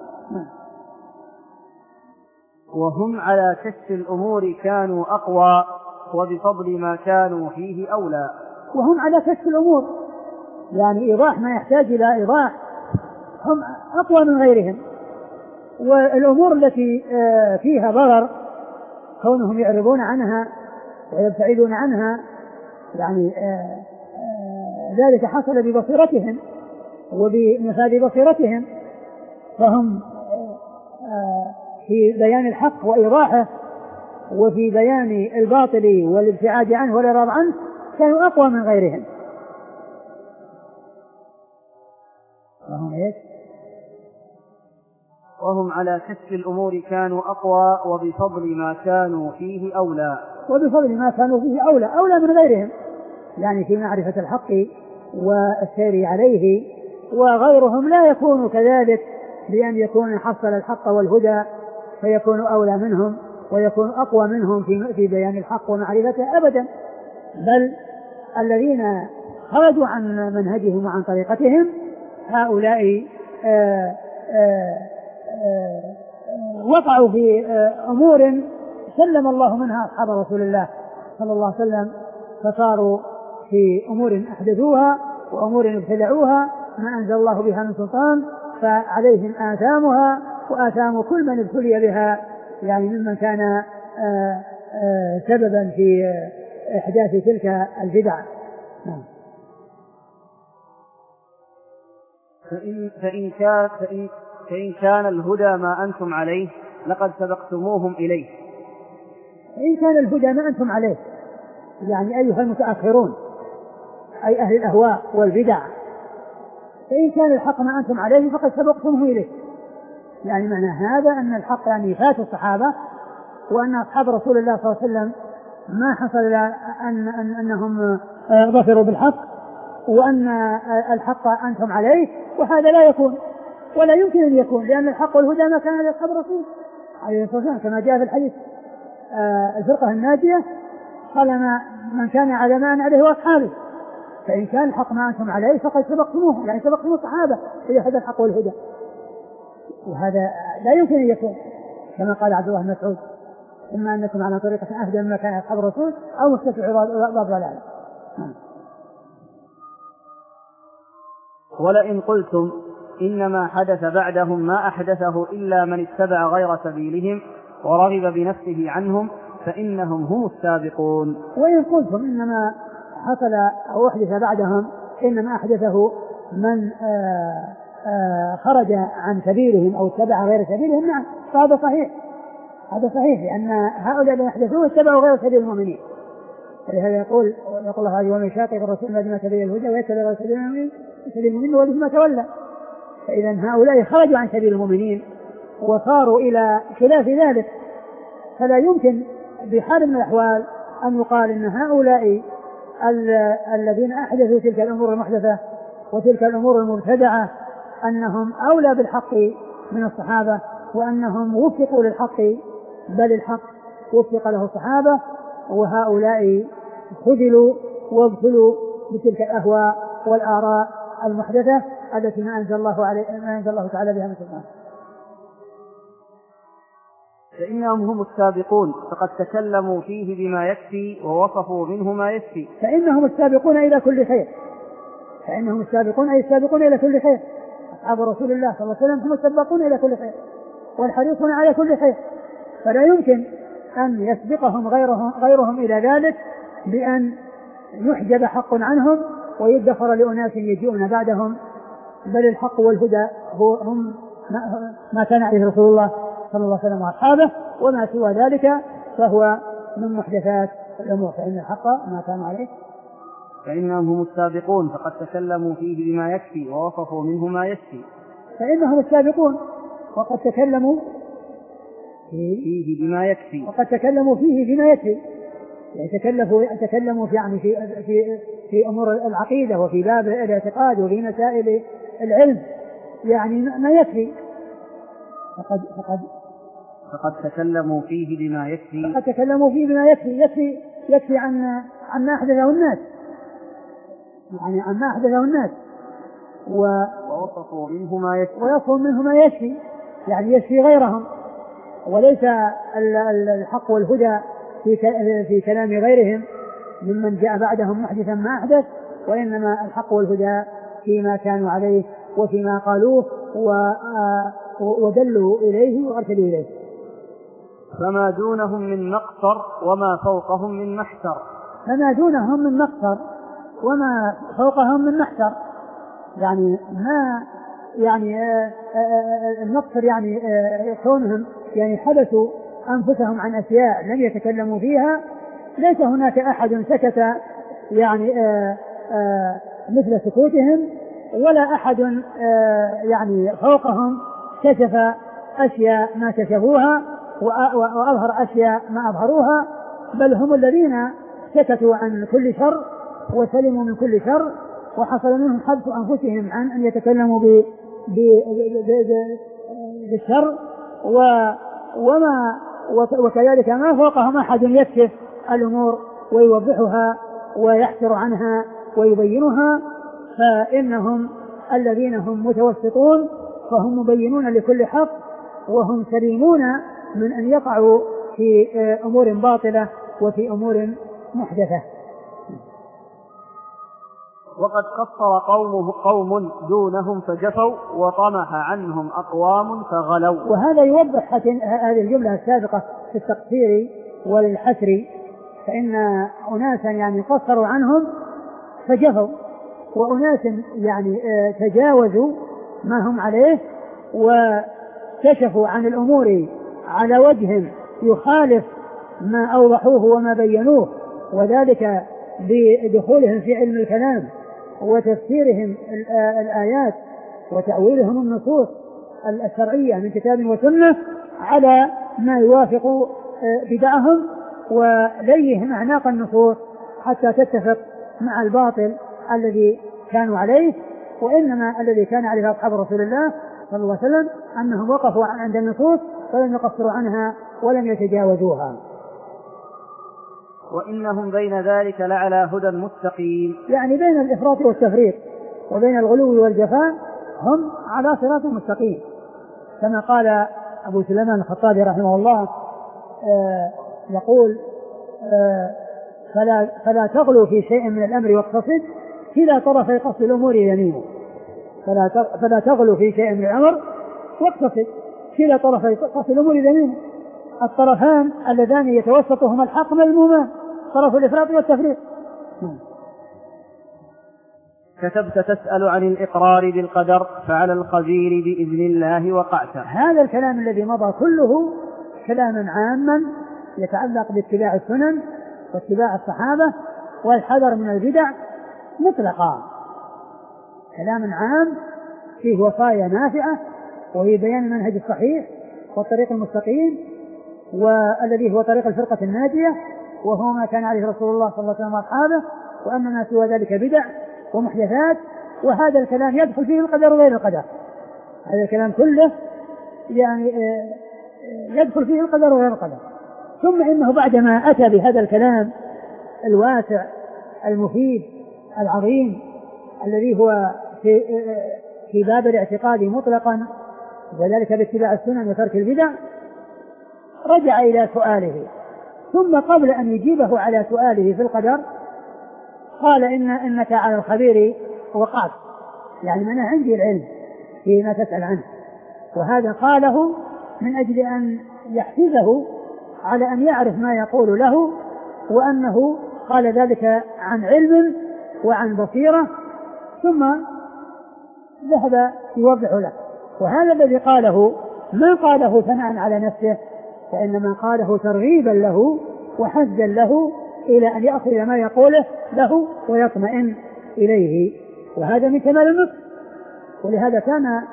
وهم على كشف الأمور كانوا أقوى وبفضل ما كانوا فيه أولى. وهم على كشف الأمور يعني إيضاح ما يحتاج إلى إيضاح، هم أقوى من غيرهم. والأمور التي فيها ضرر كونهم يعرضون عنها ويبتعدون عنها يعني ذلك حصل ببصيرتهم وبمفاد بصيرتهم، فهم في بيان الحق وإيضاحه وفي بيان الباطل والابتعاد عنه والإعراض عنه كانوا أقوى من غيرهم. وهم إيش؟ وهم على كشف الأمور كانوا أقوى وبفضل ما كانوا فيه أولى. وبفضل ما كانوا فيه أولى، أولى من غيرهم يعني في معرفة الحق والسير عليه. وغيرهم لا يكون كذلك بأن يكون حصل الحق والهدى فيكون أولى منهم ويكون أقوى منهم في بيان الحق ومعرفته أبدا، بل الذين خرجوا عن منهجهم وعن طريقتهم هؤلاء آآ آآ آآ وقعوا في أمور سلم الله منها أصحاب رسول الله صلى الله عليه وسلم، فصاروا في أمور أحدثوها وأمور ابتدعوها ما أنزل الله بها من سلطان، فعليهم آثامها وآثام كل من ابتلي بها يعني ممن كان آآ آآ سببا في إحداث تلك البدع. نعم. فإن, فإن, كان فإن, فإن كان الهدى ما أنتم عليه لقد سبقتموهم إليه. فإن كان الهدى ما أنتم عليه يعني أيها المتأخرون أي أهل الأهواء والبدع، فإن كان الحق ما أنتم عليه فقد سبقتموه إليه. يعني معنى هذا أن الحق يعني فات الصحابة، وأن أصحاب رسول الله صلى الله عليه وسلم ما حصل أن أن أنهم ظفروا بالحق، وأن الحق أنتم عليه، وهذا لا يكون ولا يمكن أن يكون، لأن الحق والهدى ما كان لأصحاب الرسول عليه الصلاة والسلام كما جاء في الحديث الفرقة الناجية قال ما من كان على ما أنا عليه وأصحابه. فإن كان الحق ما أنتم عليه فقد سبقتموه يعني سبقتموا الصحابة في هذا الحق والهدى، وهذا لا يمكن أن يكون كما قال عبد الله بن مسعود إما أنكم على طريقة أهدى مما كان أصحاب الرسول أو مستتبعوا بعض ضلالة. ولئن قلتم إنما حدث بعدهم ما أحدثه إلا من اتبع غير سبيلهم ورغب بنفسه عنهم فإنهم هم السابقون. وإن قلتم إنما حصل أو أحدث بعدهم إنما أحدثه من آآ آآ خرج عن سبيلهم أو اتبع غير سبيلهم، نعم فهذا صحيح، هذا صحيح، لأن هؤلاء الذين أحدثوه اتبعوا غير سبيل المؤمنين. ولهذا يقول يقول الله عز وجل: يشاقق الرسول بعد ما تبين الهدى ويتبع غير سبيل المؤمنين سبيل المؤمنين وله ما تولى. فإذا هؤلاء خرجوا عن سبيل المؤمنين وصاروا إلى خلاف ذلك، فلا يمكن بحال من الأحوال أن يقال إن هؤلاء الذين أحدثوا تلك الأمور المحدثة وتلك الأمور المبتدعة أنهم أولى بالحق من الصحابة وأنهم وفقوا للحق، بل الحق وفق له الصحابة، وهؤلاء خذلوا وابتلوا بتلك الأهواء والآراء المحدثة التي ما أنزل الله عليه ما أنزل الله تعالى بها من سلطان. فإنهم هم السابقون فقد تكلموا فيه بما يكفي ووصفوا منه ما يكفي. فإنهم السابقون إلى كل خير، فإنهم السابقون أي السابقون إلى كل خير. أصحاب رسول الله صلى الله عليه وسلم هم السابقون إلى كل خير والحريصون على كل خير، فلا يمكن أن يسبقهم غيرهم, غيرهم إلى ذلك بأن يحجب حق عنهم ويدخر لأناس يجيئون بعدهم، بل الحق والهدى هم ما كان عليه رسول الله صلى الله عليه وسلم وأصحابه، وما سوى ذلك فهو من محدثات الأمور. فإن الحق ما كان عليه. فإنهم هم السابقون فقد تكلموا فيه بما يكفي ووصفوا منه ما يكفي. فإنهم السابقون وقد تكلموا فيه بما يكفي وقد تكلموا فيه بما يكفي يتكلفوا يتكلموا في يعني في في في امور العقيده وفي باب الاعتقاد وفي مسائل العلم يعني ما يكفي فقد فقد فقد تكلموا فيه بما يكفي فقد تكلموا فيه بما يكفي يكفي يكفي عن عن ما احدثه الناس يعني عن ما احدثه الناس و ووصفوا منه ما يكفي ويصفوا منه ما يكفي يعني يكفي غيرهم وليس الحق والهدى في في كلام غيرهم ممن جاء بعدهم محدثا ما أحدث وإنما الحق والهدى فيما كانوا عليه وفيما قالوه ودلوا إليه وأرشدوا إليه. فما دونهم من مقصر وما فوقهم من محسر. فما دونهم من مقصر وما فوقهم من محسر يعني ما يعني المقصر يعني كونهم يعني حبسوا أنفسهم عن أشياء لم يتكلموا فيها ليس هناك أحد سكت يعني آآ آآ مثل سكوتهم ولا أحد يعني فوقهم كشف أشياء ما كشفوها وأظهر أشياء ما أظهروها بل هم الذين سكتوا عن كل شر وسلموا من كل شر وحصل منهم حبس أنفسهم عن أن يتكلموا بالشر وما وكذلك ما فوقهم أحد يكشف الأمور ويوضحها ويحسر عنها ويبينها فإنهم الذين هم متوسطون فهم مبينون لكل حق وهم سليمون من أن يقعوا في أمور باطلة وفي أمور محدثة. وقد قصر قومه قوم دونهم فجفوا وطمح عنهم أقوام فغلوا. وهذا يوضح هذه الجملة السابقة في التقصير والحسر فإن أناسا يعني قصروا عنهم فجفوا وأناس يعني تجاوزوا ما هم عليه وكشفوا عن الأمور على وجه يخالف ما أوضحوه وما بينوه وذلك بدخولهم في علم الكلام وتفسيرهم الآيات وتأويلهم النصوص الشرعية من كتاب وسنة على ما يوافق بدعهم وليهم أعناق النصوص حتى تتفق مع الباطل الذي كانوا عليه وإنما الذي كان عليه أصحاب رسول الله صلى الله عليه وسلم أنهم وقفوا عند النصوص ولم يقصروا عنها ولم يتجاوزوها. وإنهم بين ذلك لعلى هدى مستقيم يعني بين الإفراط والتفريط وبين الغلو والجفاء هم على صراط مستقيم كما قال أبو سليمان الخطابي رحمه الله آه يقول آه فلا, فلا تغلو في شيء من الأمر واقتصد كلا طرفي قصد الأمور يمينه فلا, فلا تغلو في شيء من الأمر واقتصد كلا طرفي قصد الأمور يمينه الطرفان اللذان يتوسطهما الحق مذمومان طرف الإفراط والتفريط. كتبت تسأل عن الإقرار بالقدر فعلى الخبير بإذن الله وقعت. هذا الكلام الذي مضى كله كلاما عاما يتعلق باتباع السنن واتباع الصحابة والحذر من البدع مطلقا كلام عام فيه وصايا نافعة وهي بيان المنهج الصحيح والطريق المستقيم والذي هو طريق الفرقة الناجية وهو ما كان عليه رسول الله صلى الله عليه وسلم وأصحابه وأن ما سوى ذلك بدع ومحدثات وهذا الكلام يدخل فيه القدر وغير القدر هذا الكلام كله يعني يدخل فيه القدر وغير القدر. ثم إنه بعدما أتى بهذا الكلام الواسع المفيد العظيم الذي هو في, في باب الاعتقاد مطلقا وذلك باتباع السنن وترك البدع رجع إلى سؤاله ثم قبل أن يجيبه على سؤاله في القدر قال إن إنك على الخبير وقعت يعني من عندي العلم فيما تسأل عنه وهذا قاله من أجل أن يحفزه على أن يعرف ما يقول له وأنه قال ذلك عن علم وعن بصيرة ثم ذهب يوضح له وهذا الذي قاله ما قاله ثناء على نفسه فإنما قاله ترغيبا له وحثا له إلى أن يأخذ ما يقوله له ويطمئن إليه وهذا من كمال النصح. ولهذا كان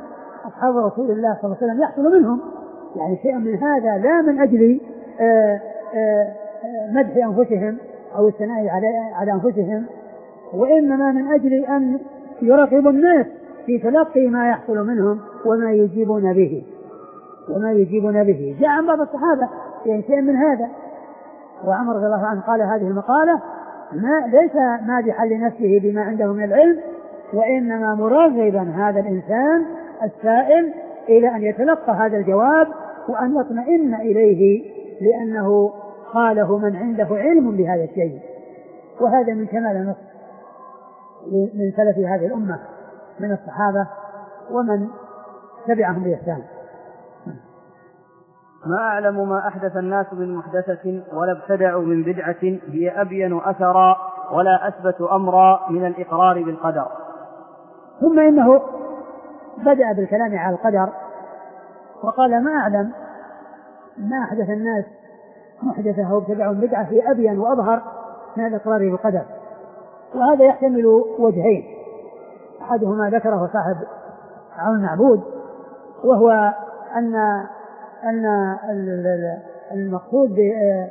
أصحاب رسول الله صلى الله عليه وسلم يحصل منهم يعني شيء من هذا، لا من أجل آآ آآ مدح أنفسهم أو الثناء على أنفسهم، وإنما من أجل أن يراقب الناس في تلقي ما يحصل منهم وما يجيبون به وما يجيبون به. جاء عن بعض الصحابة يعني شيء من هذا، وعمر رضي الله عنه قال هذه المقالة ما ليس مادحا لنفسه بما عنده من العلم، وإنما مرغبا هذا الإنسان السائل إلى أن يتلقى هذا الجواب وأن يطمئن إليه، لأنه قاله من عنده علم بهذا الشيء. وهذا من كمال النصر من سلف هذه الأمة من الصحابة ومن تبعهم بإحسان. ما أعلم ما أحدث الناس من محدثة ولا ابتدعوا من بدعة هي أبين أثرا ولا أثبت أمرا من الإقرار بالقدر. ثم إنه بدأ بالكلام على القدر وقال ما أعلم ما أحدث الناس محدثة أو ابتدعوا من بدعة هي أبين وأظهر من الإقرار بالقدر. وهذا يحتمل وجهين، أحدهما ذكره صاحب عون المعبود، وهو أن أن المقصود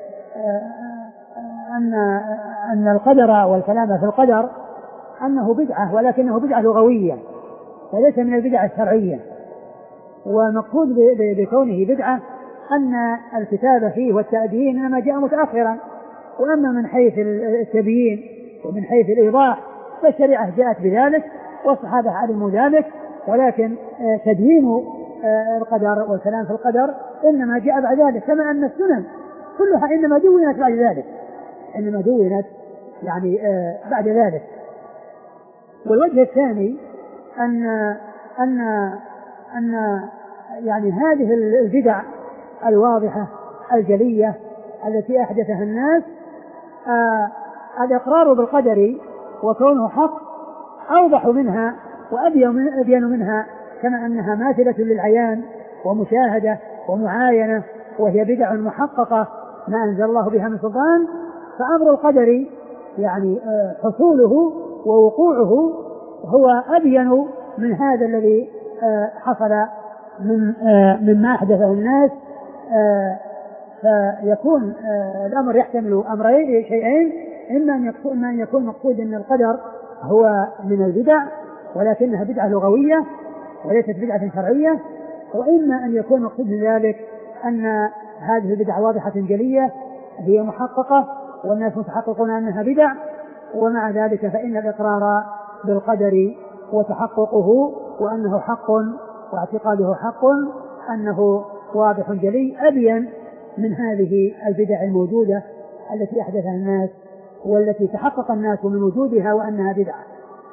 أن أن القدر والكلام في القدر أنه بدعة، ولكنه بدعة لغوية وليس من البدع الشرعية. والمقصود بكونه بدعة أن الكتاب فيه والتأدين إنما جاء متأخرا، وأما من حيث التبيين ومن حيث الإيضاح فالشريعة جاءت بذلك والصحابة علموا ذلك، ولكن تدوين القدر والكلام في القدر إنما جاء بعد ذلك، كما أن السنن كلها إنما دونت بعد ذلك إنما دونت يعني بعد ذلك. والوجه الثاني أن أن أن يعني هذه البدع الواضحة الجلية التي أحدثها الناس آه الإقرار بالقدر وكونه حق أوضح منها وأبين منها، كما أنها ماثلة للعيان ومشاهدة ومعاينة، وهي بدع محققة ما أنزل الله بها من سلطان. فأمر القدر يعني آه حصوله ووقوعه هو أبين من هذا الذي آه حصل من آه مما أحدثه الناس. آه فيكون آه الأمر يحتمل أمرين شيئين، إما أن يكون, إما أن يكون مقصود أن القدر هو من البدع ولكنها بدعة لغوية وليست بدعة شرعية، وإما أن يكون مقصود من ذلك أن هذه البدع واضحة جلية هي محققة والناس متحققون أنها بدع، ومع ذلك فإن الإقرار بالقدر وتحققه وأنه حق واعتقاده حق أنه واضح جلي أبين من هذه البدع الموجودة التي أحدثها الناس والتي تحقق الناس من وجودها وأنها بدعة.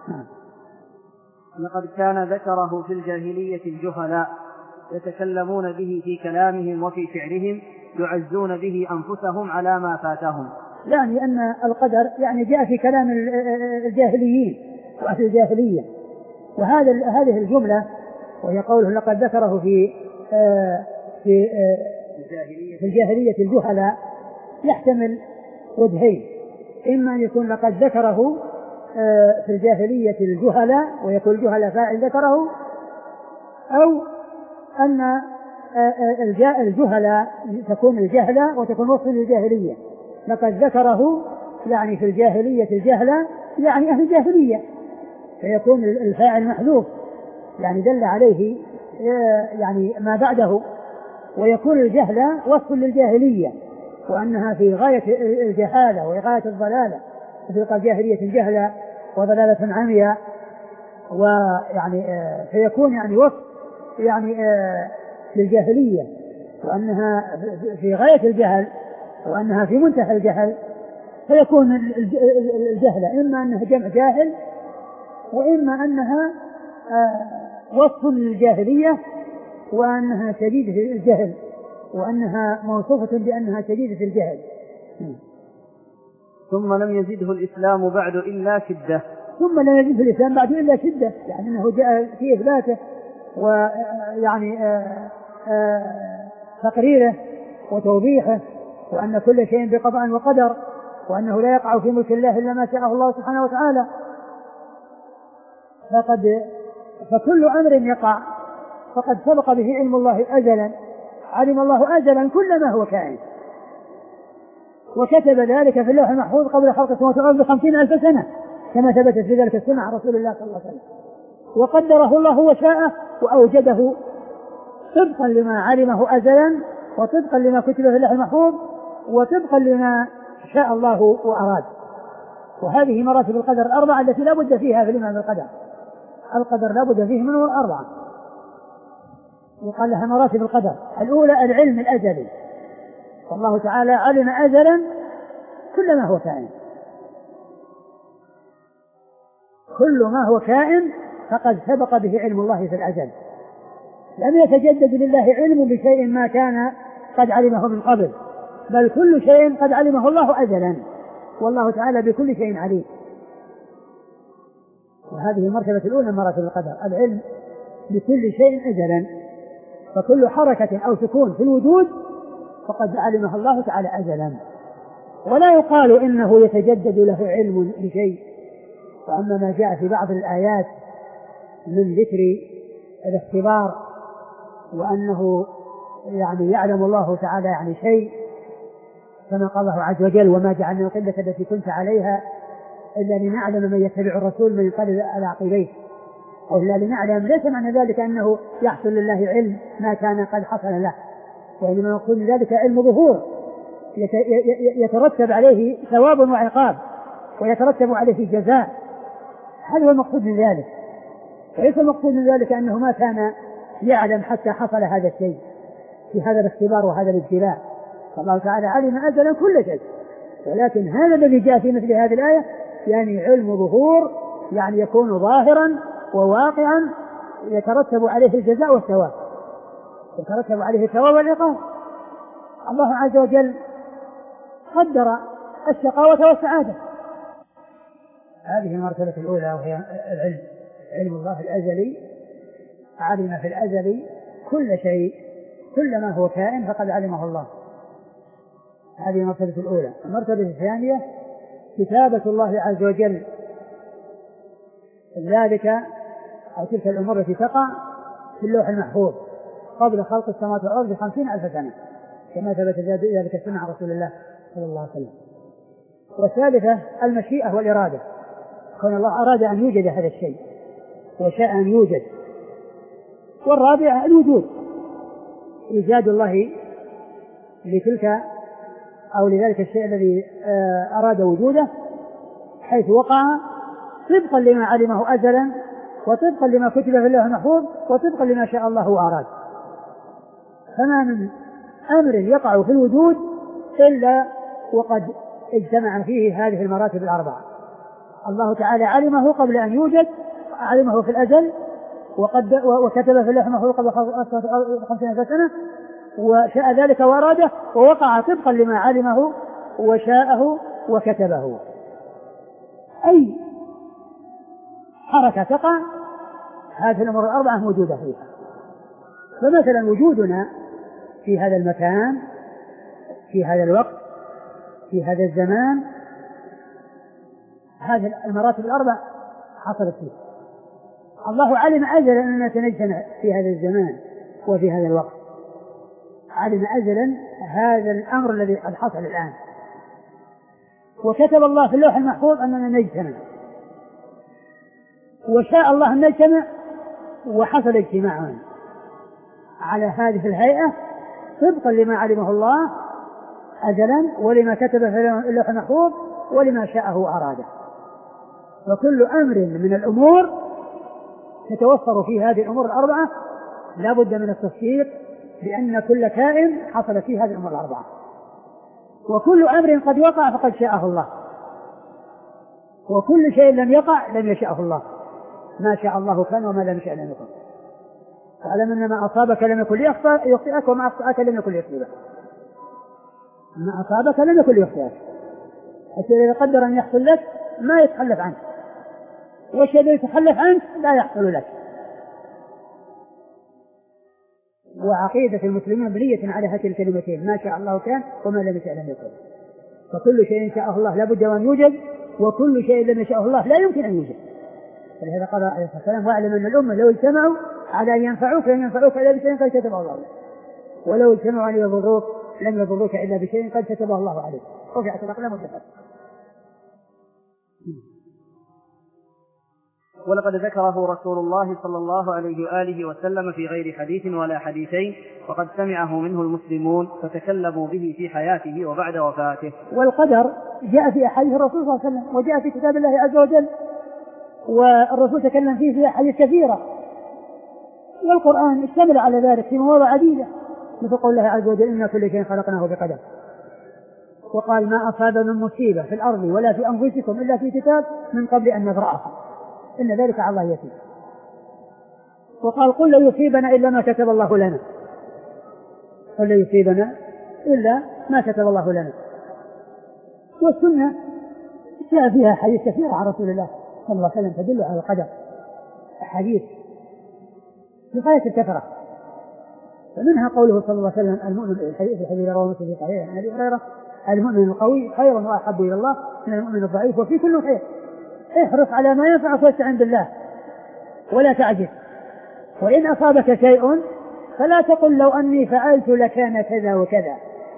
لقد كان ذكره في الجاهلية الجهلاء يتكلمون به في كلامهم وفي فعلهم يعزون به أنفسهم على ما فاتهم. يعني أن القدر يعني جاء في كلام الجاهليين وأهل الجاهلية، وهذا هذه الجملة وهي قوله لقد ذكره في آه في آه في الجاهلية الجهلاء يحتمل وجهين، إما أن يكون لقد ذكره آه في الجاهلية الجهلاء ويكون الجهلاء فاعل ذكره، أو أن آه الجهلاء تكون الجهلة وتكون وصف للجاهلية. لقد ذكره يعني في الجاهلية الجهلة يعني أهل الجاهلية، فيكون الفاعل محذوف يعني دل عليه يعني ما بعده، ويكون الجهلة وصف للجاهلية وأنها في غاية الجهالة وغاية الضلالة، تلك الجاهلية جهلة وضلالة عمياء، ويعني فيكون يعني وصف يعني للجاهلية وأنها في غاية الجهل وأنها في منتهى الجهل، فيكون الجهلة إما أنها جمع جاهل وإما أنها وصف للجاهلية وأنها شديدة الجهل وأنها موصوفة بأنها شديدة الجهل. ثم لم يزده الإسلام بعد إلا شدة. ثم لم يزده الإسلام بعد إلا شدة، يعني أنه جاء في إثباته ويعني تقريره وتوضيحه وأن كل شيء بقضاء وقدر وأنه لا يقع في ملك الله إلا ما شاء الله سبحانه وتعالى. فقد فكل أمر يقع فقد سبق به علم الله أزلا، علم الله أزلا كل ما هو كائن، وكتب ذلك في اللوح المحفوظ قبل خلق السماوات والأرض بخمسين ألف سنة كما ثبتت في ذلك السنة عن رسول الله صلى الله عليه وسلم، وقدره الله وشاءه وأوجده طبقا لما علمه أزلا، وطبقا لما كتب في اللوح المحفوظ، وطبقا لما شاء الله وأراد. وهذه مراتب القدر الأربعة التي لا بد فيها في الإيمان بالقدر. القدر لا بد فيه منه الأربعة، وقال لها مراتب القدر. الأولى العلم الأزلي، والله تعالى علم أزلا كل ما هو كائن، كل ما هو كائن فقد سبق به علم الله في الأزل، لم يتجدد لله علم بشيء ما كان قد علمه من قبل، بل كل شيء قد علمه الله أزلا، والله تعالى بكل شيء عليم. وهذه المرتبة الأولى من مراتب القدر، العلم بكل شيء أزلا، فكل حركة أو سكون في الوجود فقد علمه الله تعالى أزلا، ولا يقال إنه يتجدد له علم بشيء. وأما ما جاء في بعض الآيات من ذكر الاختبار وأنه يعني يعلم الله تعالى يعني شيء، كما قال الله عز وجل: وما جعلنا القبلة التي كنت عليها إلا لنعلم من يتبع الرسول من ينقلب على عقبيه، أو إلا لنعلم، ليس معنى ذلك أنه يحصل لله علم ما كان قد حصل له، وإنما يكون ذلك علم ظهور يترتب عليه ثواب وعقاب ويترتب عليه جزاء. هذا هو المقصود من ذلك، وليس المقصود من ذلك أنه ما كان يعلم حتى حصل هذا الشيء في هذا الاختبار وهذا الابتلاء. فالله تعالى علم أزلا كل شيء، ولكن هذا الذي جاء في مثل هذه الآية يعني علم ظهور، يعني يكون ظاهرا وواقعا يترتب عليه الجزاء والثواب، يترتب عليه الثواب والعقاب. الله عز وجل قدر الشقاوة والسعادة. هذه المرتبة الأولى وهي العلم، علم الله الأزلي، علم في الأزل كل شيء، كل ما هو كائن فقد علمه الله. هذه المرتبة الأولى. المرتبة الثانية كتابة الله عز وجل ذلك أو تلك الأمور التي تقع في اللوح المحفوظ قبل خلق السماوات والأرض بخمسين ألف سنة كما ثبت ذلك السنة عن رسول الله صلى الله عليه وسلم. والثالثة المشيئة والإرادة، كون الله أراد أن يوجد هذا الشيء وشاء أن يوجد. والرابعة الوجود، إيجاد الله لتلك أو لذلك الشيء الذي أراد وجوده حيث وقع طبقا لما علمه أزلا، وطبقا لما كتب في اللوح المحفوظ، وطبقا لما شاء الله وأراد. فما من أمر يقع في الوجود إلا وقد اجتمع فيه هذه المراتب الأربعة. الله تعالى علمه قبل أن يوجد، علمه في الأزل، وقد وكتب في اللوح المحفوظ قبل خمسين ألف سنة، وشاء ذلك وأراده، ووقع طبقا لما علمه وشاءه وكتبه. أي حركة تقع هذه الأمور الأربعة موجودة فيها. فمثلا وجودنا في هذا المكان، في هذا الوقت، في هذا الزمان، هذه المراتب الأربع حصلت فيه. الله علم أزلا أننا سنجتمع في هذا الزمان وفي هذا الوقت، علم أزلا هذا الأمر الذي قد حصل الآن، وكتب الله في اللوح المحفوظ أننا نجتمع، وشاء الله أن نجتمع وحصل اجتماعنا على هذه الهيئة طبقا لما علمه الله أزلا، ولما كتب في اللوح المحفوظ، ولما شاءه وأراده. وكل أمر من الأمور تتوفر في هذه الأمور الأربعة لا بد من التصديق بأن كل كائن حصل فيه هذه الأمور الأربعة، وكل أمر قد وقع فقد شاءه الله، وكل شيء لم يقع لم يشاءه الله. ما شاء الله كان وما لم يشاء لم يكن. فاعلم أن ما أصابك لم يكن ليخطئك وما أخطأك لم يكن ليصيبك. ما أصابك لم يكن ليخطئك، الشيء الذي قدر أن يحصل لك ما يتخلف عنك، والشيء الذي يتخلف عنك لا يحصل لك. وعقيدة المسلمين بنية على هاتين الكلمتين: ما شاء الله كان وما لم يشاء لم يكن. فكل شيء شاءه الله لا بد أن يوجد، وكل شيء لم يشاءه الله لا يمكن أن يوجد. فلهذا قال عليه الصلاة والسلام: واعلم أن الأمة لو اجتمعوا على أن ينفعوك لن ينفعوك إلا بشيء قد كتبه الله، ولو اجتمعوا أن يضروك لم يضروك إلا بشيء قد كتبه الله عليك. رفعت الأقلام والجفت. ولقد ذكره رسول الله صلى الله عليه وآله وسلم في غير حديث ولا حديثين، وقد سمعه منه المسلمون فتكلموا به في حياته وبعد وفاته. والقدر جاء في أحاديث الرسول صلى الله عليه وسلم، وجاء في كتاب الله عز وجل، والرسول تكلم فيه في أحاديث كثيرة، والقرآن اشتمل على ذلك في مواضع عديدة، مثل قول الله عز وجل إن كل شيء خلقناه بقدر، وقال ما أصاب من مصيبة في الأرض ولا في أنفسكم إلا في كتاب من قبل أن نبرأها إن ذلك على الله يسير. وقال قل لا يصيبنا إلا ما كتب الله لنا، قل لا يصيبنا إلا ما كتب الله لنا. والسنة جاء فيها حديث كثيرة عن رسول الله صلى الله عليه وسلم تدل على القدر، حديث بغاية الكثرة، فمنها قوله صلى الله عليه وسلم المؤمن الحديث الحديث رواه مسلم في صحيح عن أبي هريرة المؤمن القوي خير وأحب إلى الله من المؤمن الضعيف وفي كل خير. احرص على ما ينفعك واستعن بالله ولا تعجز، وإن أصابك شيء فلا تقل لو أني فعلت لكان كذا وكذا،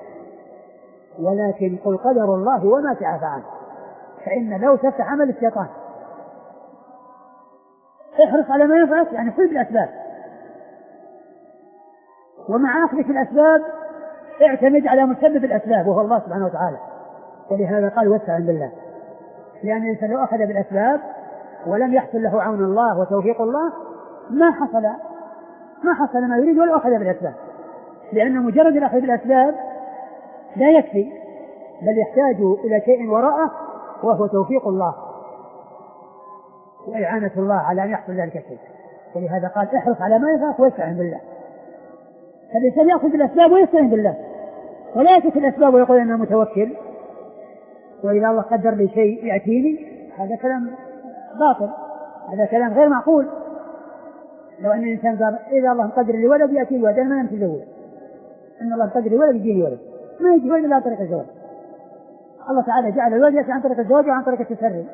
ولكن قل قدر الله وما شاء فعل، فإن لو تفتح عمل الشيطان. احرص على ما ينفعك يعني خذ بالأسباب، ومع أخذك الأسباب اعتمد على مسبب الأسباب وهو الله سبحانه وتعالى. ولهذا قال واستعن بالله، لأن الإنسان لو أخذ بالأسباب ولم يحصل له عون الله وتوفيق الله ما حصل ما حصل ما يريد ولو أخذ بالأسباب، لأن مجرد الأخذ بالأسباب لا يكفي، بل يحتاج إلى شيء وراءه وهو توفيق الله وإعانة الله على أن يحصل ذلك الشيء. ولهذا قال احرص على ما ينفعك واستعن بالله. فالإنسان يأخذ بالأسباب ويستعين بالله، ولا يأخذ الأسباب ويقول أنا متوكل وإذا الله قدر لي شيء يأتيني، هذا كلام باطل، هذا كلام غير معقول. لو أن الإنسان قال إذا الله قدر لي ولد يأتيني ولد أنا ما نتزوج، إن الله قدر لي ولد يجيني ولد، ما يجي ولد إلا عن طريق الزواج. الله تعالى جعل الولد يأتي عن طريق الزواج وعن طريق التسري،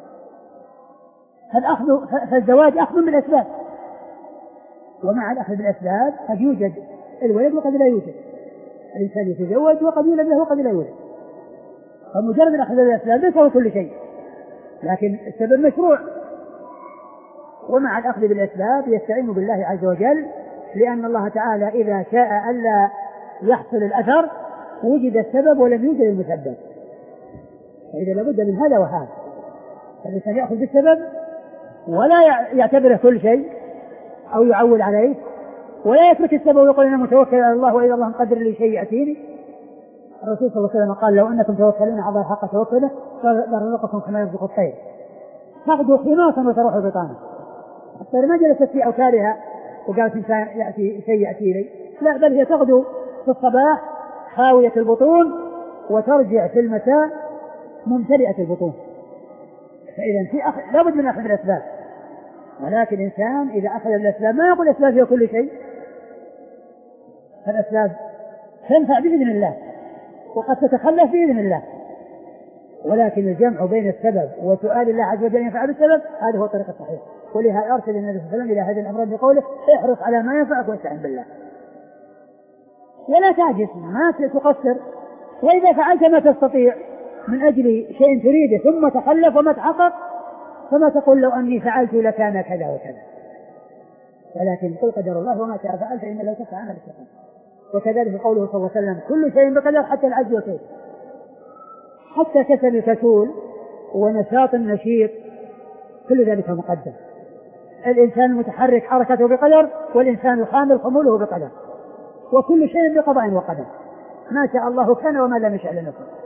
فالأخذ فالزواج أخذ بالأسباب، ومع الأخذ بالأسباب قد يوجد الولد وقد لا يوجد، الإنسان يتزوج وقد يولد له وقد لا يولد، فمجرد الأخذ بالأسباب ليس هو كل شيء، لكن السبب مشروع. ومع الأخذ بالأسباب يستعين بالله عز وجل، لأن الله تعالى إذا شاء ألا يحصل الأثر وجد السبب ولم يوجد المسبب، فإذا لابد من هذا وهذا، فالإنسان يأخذ بالسبب ولا يعتبره كل شيء أو يعول عليه، ولا يترك السبب ويقول أنا متوكل على الله وإذا الله مقدر لي شيء يأتيني. الرسول صلى الله عليه وسلم قال لو أنكم توكلون على الله حق توكله لرزقكم كما يرزق الطير تغدو خماصا وتروح بطانا. الطير ما جلست في أوتارها وقالت إنسان يأتي شيء يأتي لي، لا، بل هي تغدو في الصباح خاوية البطون وترجع في المساء ممتلئة البطون. فإذا في أخ... لابد من أخذ الأسباب، ولكن الإنسان إذا أخذ الأسباب ما يقول الأسباب هي كل شيء، فالأسباب تنفع بإذن الله وقد تتخلف بإذن الله، ولكن الجمع بين السبب وسؤال الله عز وجل ينفع بالسبب هذا هو الطريق الصحيح. ولهذا أرسل النبي صلى الله عليه وسلم إلى هذه الأمراض بقوله احرص على ما ينفعك واستعن بالله، ولا تعجز، ما تقصر، وإذا فعلت ما تستطيع من أجل شيء تريده ثم تخلف وما تحقق فما تقول لو أني فعلت لكان كذا وكذا، ولكن قل قدر الله وما شاء فعل فإن لا تفعل عمل الشيطان. وكذلك قوله صلى الله عليه وسلم كل شيء بقدر حتى العجز والكسل، حتى كسل الكسول ونشاط النشيط كل ذلك مقدر. الإنسان المتحرك حركته بقدر، والإنسان الخامل خموله بقدر، وكل شيء بقضاء وقدر، ما شاء الله كان وما لم يشاء لم يكن.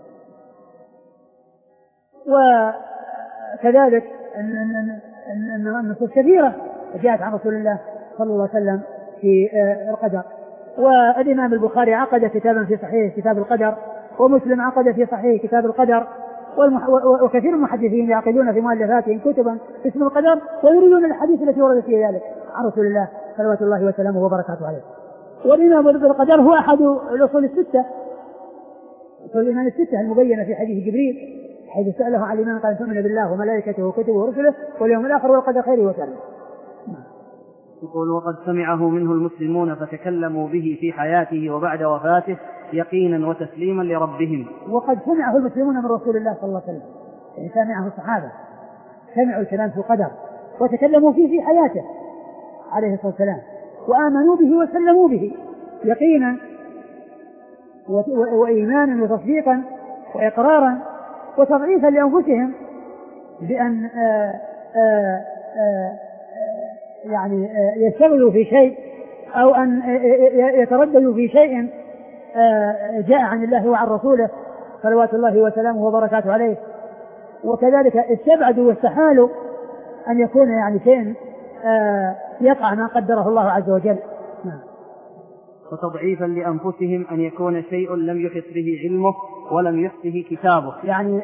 وكذلك النصوص كثيرة جاءت عن رسول الله صلى الله عليه وسلم في القدر، والإمام البخاري عقد كتابا في صحيح كتاب القدر، ومسلم عقد في صحيح كتاب القدر، والمح... وكثير من المحدثين يعقدون في مؤلفاتهم كتبا اسم القدر ويريدون الحديث التي ورد في ذلك عن رسول الله صلوات الله وسلامه وبركاته عليه. والإمام بالقدر هو أحد الأصول الستة، أصول الإيمان الستة المبينة في حديث جبريل حيث سأله عن الإيمان قال تؤمن بالله وملائكته وكتبه ورسله واليوم الآخر والقدر خيره وشره. يقول وقد سمعه منه المسلمون فتكلموا به في حياته وبعد وفاته يقينا وتسليما لربهم. وقد سمعه المسلمون من رسول الله صلى الله عليه وسلم، يعني سمعه الصحابة، سمعوا الكلام في القدر وتكلموا فيه في حياته عليه الصلاة والسلام، وآمنوا به وسلموا به يقينا وإيمانا وتصديقا وإقرارا وتضعيفا لأنفسهم بأن آآ آآ آآ يعني يشتغلوا في شيء أو أن يترددوا في شيء جاء عن الله وعن رسوله صلوات الله وسلامه وبركاته عليه، وكذلك استبعدوا واستحالوا أن يكون يعني شيء يقع ما قدره الله عز وجل. وتضعيفا لأنفسهم أن يكون شيء لم يحط به علمه ولم يحصه كتابه، يعني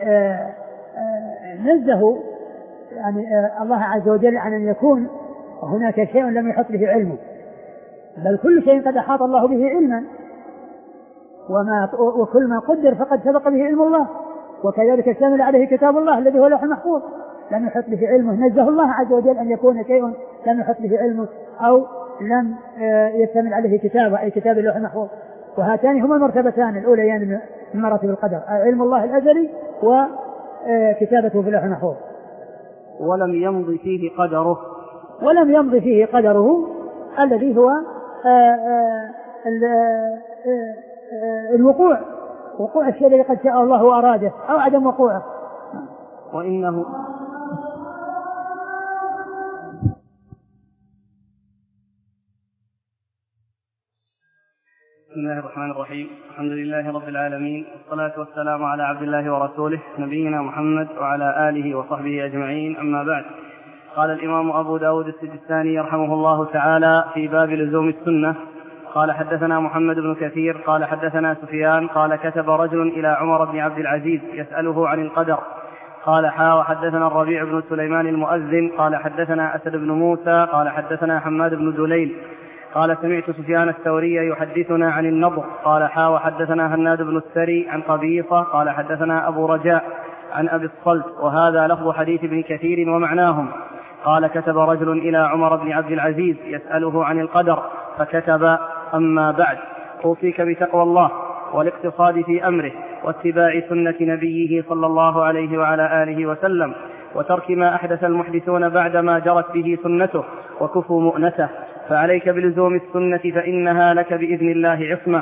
نزه يعني الله عز وجل عن أن يكون هناك شيء لم يحط به علمه، بل كل شيء قد أحاط الله به علما، وما وكل ما قدر فقد سبق به علم الله، وكذلك اشتمل عليه كتاب الله الذي هو لوح محفوظ لم يحط به علمه. نزه الله عز وجل أن يكون شيء لم يحط به علمه أو لم يشتمل عليه كتابه أي كتاب اللوح المحفوظ، وهاتان هما المرتبتان الأوليان من مراتب القدر، علم الله الأزلي وكتابته في اللوح المحفوظ. ولم يمضي فيه قدره ولم يمضي فيه قدره الذي هو الوقوع، وقوع الشيء الذي قد شاء الله وأراده أو عدم وقوعه. وإنه بسم الله الرحمن الرحيم. الحمد لله رب العالمين، والصلاة والسلام على عبد الله ورسوله نبينا محمد وعلى آله وصحبه أجمعين، أما بعد. قال الإمام أبو داود السجستاني يرحمه الله تعالى في باب لزوم السنة قال حدثنا محمد بن كثير قال حدثنا سفيان قال كتب رجل إلى عمر بن عبد العزيز يسأله عن القدر قال حا وحدثنا الربيع بن سليمان المؤذن قال حدثنا أسد بن موسى قال حدثنا حماد بن دليل قال سمعت سفيان الثوري يحدثنا عن النضر قال حا وحدثنا هناد بن السري عن قبيصة قال حدثنا أبو رجاء عن أبي الصلت، وهذا لفظ حديث ابن كثير ومعناهم. قال كتب رجل إلى عمر بن عبد العزيز يسأله عن القدر فكتب أما بعد أوصيك بتقوى الله والاقتصاد في أمره واتباع سنة نبيه صلى الله عليه وعلى آله وسلم وترك ما أحدث المحدثون بعدما جرت به سنته وكفوا مؤنته، فعليك بلزوم السنة فإنها لك بإذن الله عصمة.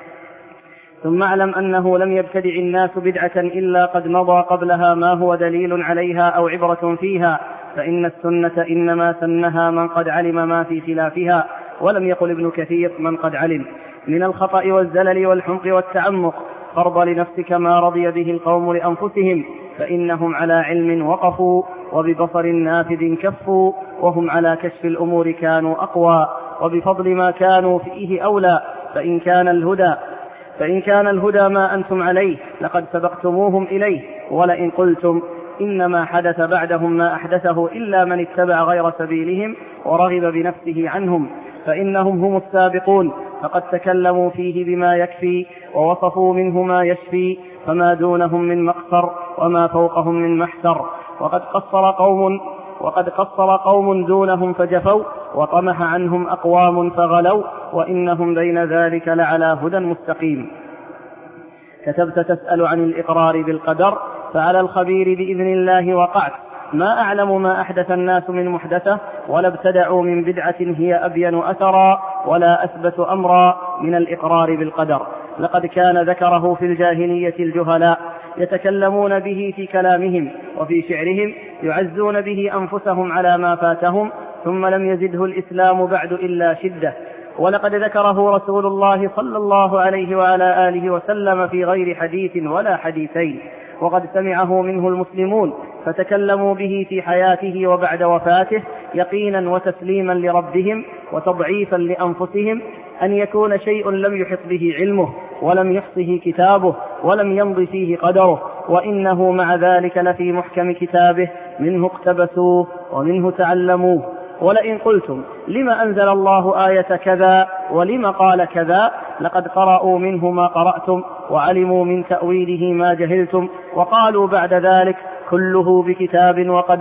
ثم اعلم أنه لم يبتدع الناس بدعة إلا قد مضى قبلها ما هو دليل عليها أو عبرة فيها، فإن السنة إنما سنها من قد علم ما في خلافها، ولم يقل ابن كثير من قد علم من الخطأ والزلل والحمق والتعمق، فرض لنفسك ما رضي به القوم لأنفسهم، فإنهم على علم وقفوا وببصر نافذ كفوا، وهم على كشف الأمور كانوا أقوى، وبفضل ما كانوا فيه أولى. فإن كان الهدى فإن كان الهدى ما أنتم عليه لقد سبقتموهم إليه، ولئن قلتم إنما حدث بعدهم ما أحدثه إلا من اتبع غير سبيلهم ورغب بنفسه عنهم، فإنهم هم السابقون، فقد تكلموا فيه بما يكفي ووصفوا منه ما يشفي، فما دونهم من مقصر وما فوقهم من محسر. وقد قصر قوم وقد قصر قوم دونهم فجفوا، وطمح عنهم أقوام فغلوا، وإنهم بين ذلك لعلى هدى مستقيم. كتبت تسأل عن الإقرار بالقدر، فعلى الخبير بإذن الله وقعت. ما أعلم ما أحدث الناس من محدثة، ولا ابتدعوا من بدعة هي أبين أثرا ولا أثبت أمرا من الإقرار بالقدر. لقد كان ذكره في الجاهلية الجهلاء يتكلمون به في كلامهم وفي شعرهم، يعزون به أنفسهم على ما فاتهم، ثم لم يزده الإسلام بعد إلا شدة. ولقد ذكره رسول الله صلى الله عليه وعلى آله وسلم في غير حديث ولا حديثين، وقد سمعه منه المسلمون فتكلموا به في حياته وبعد وفاته يقينا وتسليما لربهم وتضعيفا لأنفسهم، أن يكون شيء لم يحط به علمه ولم يحصه كتابه ولم يمض فيه قدره، وإنه مع ذلك لفي محكم كتابه، منه اقتبسوه ومنه تعلموه. ولئن قلتم لما أنزل الله آية كذا ولما قال كذا، لقد قرأوا منه ما قرأتم وعلموا من تأويله ما جهلتم، وقالوا بعد ذلك كله بكتاب وقدر،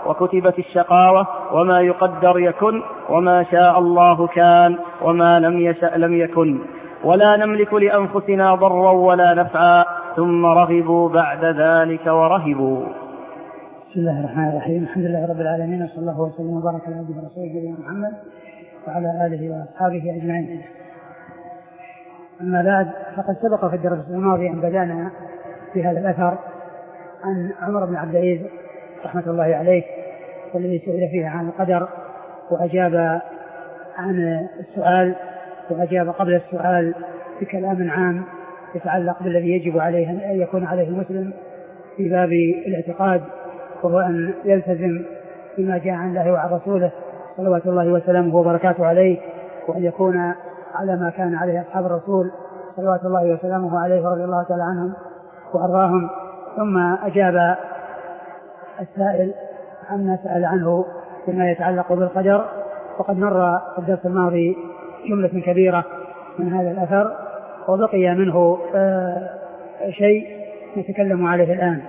وكتبت الشقاوة، وما يقدر يكن، وما شاء الله كان، وما لم يشأ لم يكن، ولا نملك لأنفسنا ضرا ولا نفعا، ثم رغبوا بعد ذلك ورهبوا. بسم الله الرحمن الرحيم. الحمد لله رب العالمين، وصلى الله وسلم وبارك على عبده ورسوله نبينا محمد وعلى آله وأصحابه أجمعين. أما بعد، فقد سبق في الدرس الماضي أن بدأنا في هذا الأثر عن عمر بن عبد العزيز رحمة الله عليه، والذي سئل فيه عن القدر وأجاب عن السؤال، وأجاب قبل السؤال بكلام عام يتعلق بالذي يجب عليه أن يكون عليه المسلم في باب الاعتقاد، وهو أن يلتزم بما جاء عن الله وعن رسوله صلوات الله وسلامه وبركاته عليه، وأن يكون على ما كان عليه أصحاب الرسول صلوات الله وسلامه عليه ورضي الله تعالى عنهم وأرضاهم. ثم أجاب السائل عما سأل عنه فيما يتعلق بالقدر. وقد مر في الدرس الماضي جملة كبيرة من هذا الأثر، وبقي منه آه شيء نتكلم عليه الآن.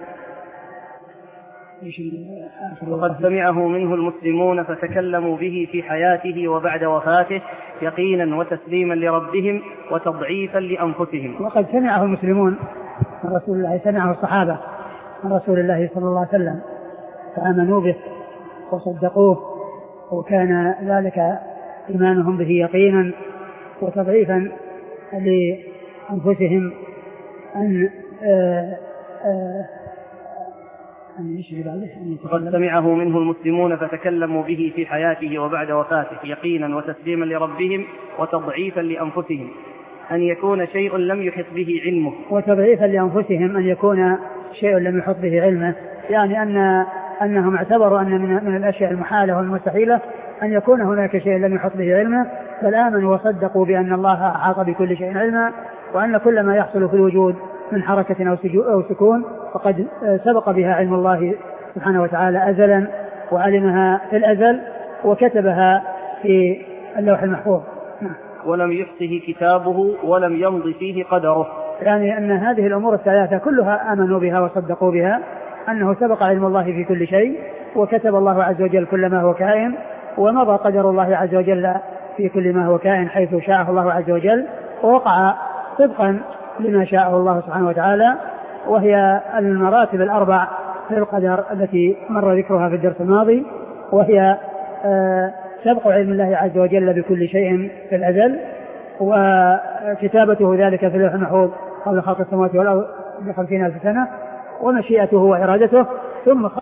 وقد سمعه منه المسلمون فتكلموا به في حياته وبعد وفاته يقينا وتسليما لربهم وتضعيفا لأنفسهم. وقد سمعه المسلمون من رسول الله، سمعه الصحابة من رسول الله صلى الله عليه وسلم فآمنوا به وصدقوه، وكان ذلك إيمانهم به يقينا وتضعيفا لأنفسهم أن آآ آآ وقد سمعه منه المسلمون فتكلموا به في حياته وبعد وفاته يقينا وتسليما لربهم وتضعيفا لأنفسهم أن يكون شيء لم يحط به علمه. وتضعيفا لأنفسهم أن يكون شيء لم يحط به علمه، يعني أن أنهم اعتبروا أن من, من الأشياء المحالة والمستحيلة أن يكون هناك شيء لم يحط به علمه، بل آمنوا وصدقوا بأن الله أحاط بكل شيء علما، وأن كل ما يحصل في الوجود من حركة أو سكون فقد سبق بها علم الله سبحانه وتعالى أزلا، وعلمها في الأزل وكتبها في اللوح المحفوظ. ولم يحصه كتابه ولم يمض فيه قدره، يعني أن هذه الأمور الثلاثة كلها آمنوا بها وصدقوا بها، أنه سبق علم الله في كل شيء، وكتب الله عز وجل كل ما هو كائن، ومضى قدر الله عز وجل في كل ما هو كائن حيث شاءه الله عز وجل، ووقع طبقا لما شاءه الله سبحانه وتعالى. وهي المراتب الأربع في القدر التي مر ذكرها في الدرس الماضي، وهي آه سبق علم الله عز وجل بكل شيء في الأزل، وكتابته ذلك في اللوح المحفوظ قبل خلق السماوات والأرض بخمسين ألف سنة، ومشيئته وإرادته، ثم